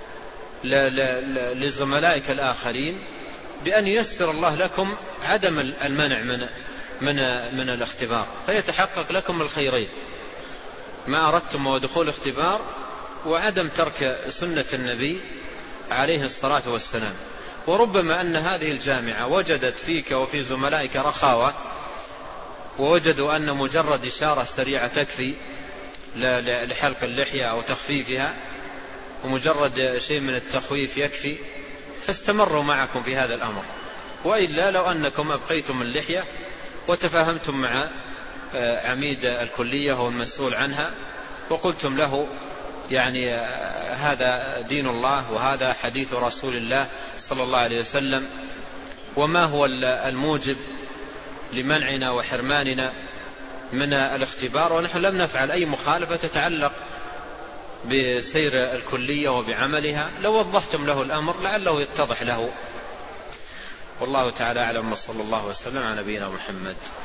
Speaker 1: لزملائك الآخرين، بأن ييسر الله لكم عدم المنع من الاختبار، فيتحقق لكم الخيرين: ما أردتم ودخول اختبار، وعدم ترك سنة النبي عليه الصلاة والسلام. وربما أن هذه الجامعة وجدت فيك وفي زملائك رخاوة ووجدوا أن مجرد إشارة سريعة تكفي لحلق اللحية أو تخفيفها، ومجرد شيء من التخويف يكفي، فاستمروا معكم في هذا الأمر. وإلا لو أنكم أبقيتم اللحية وتفاهمتم مع عميد الكلية هو المسؤول عنها وقلتم له يعني هذا دين الله وهذا حديث رسول الله صلى الله عليه وسلم، وما هو الموجب لمنعنا وحرماننا من الاختبار، ونحن لم نفعل أي مخالفة تتعلق بسير الكلية وبعملها، لو وضحتم له الأمر لعله يتضح له. والله تعالى أعلم، وصلى الله وسلم على نبينا محمد.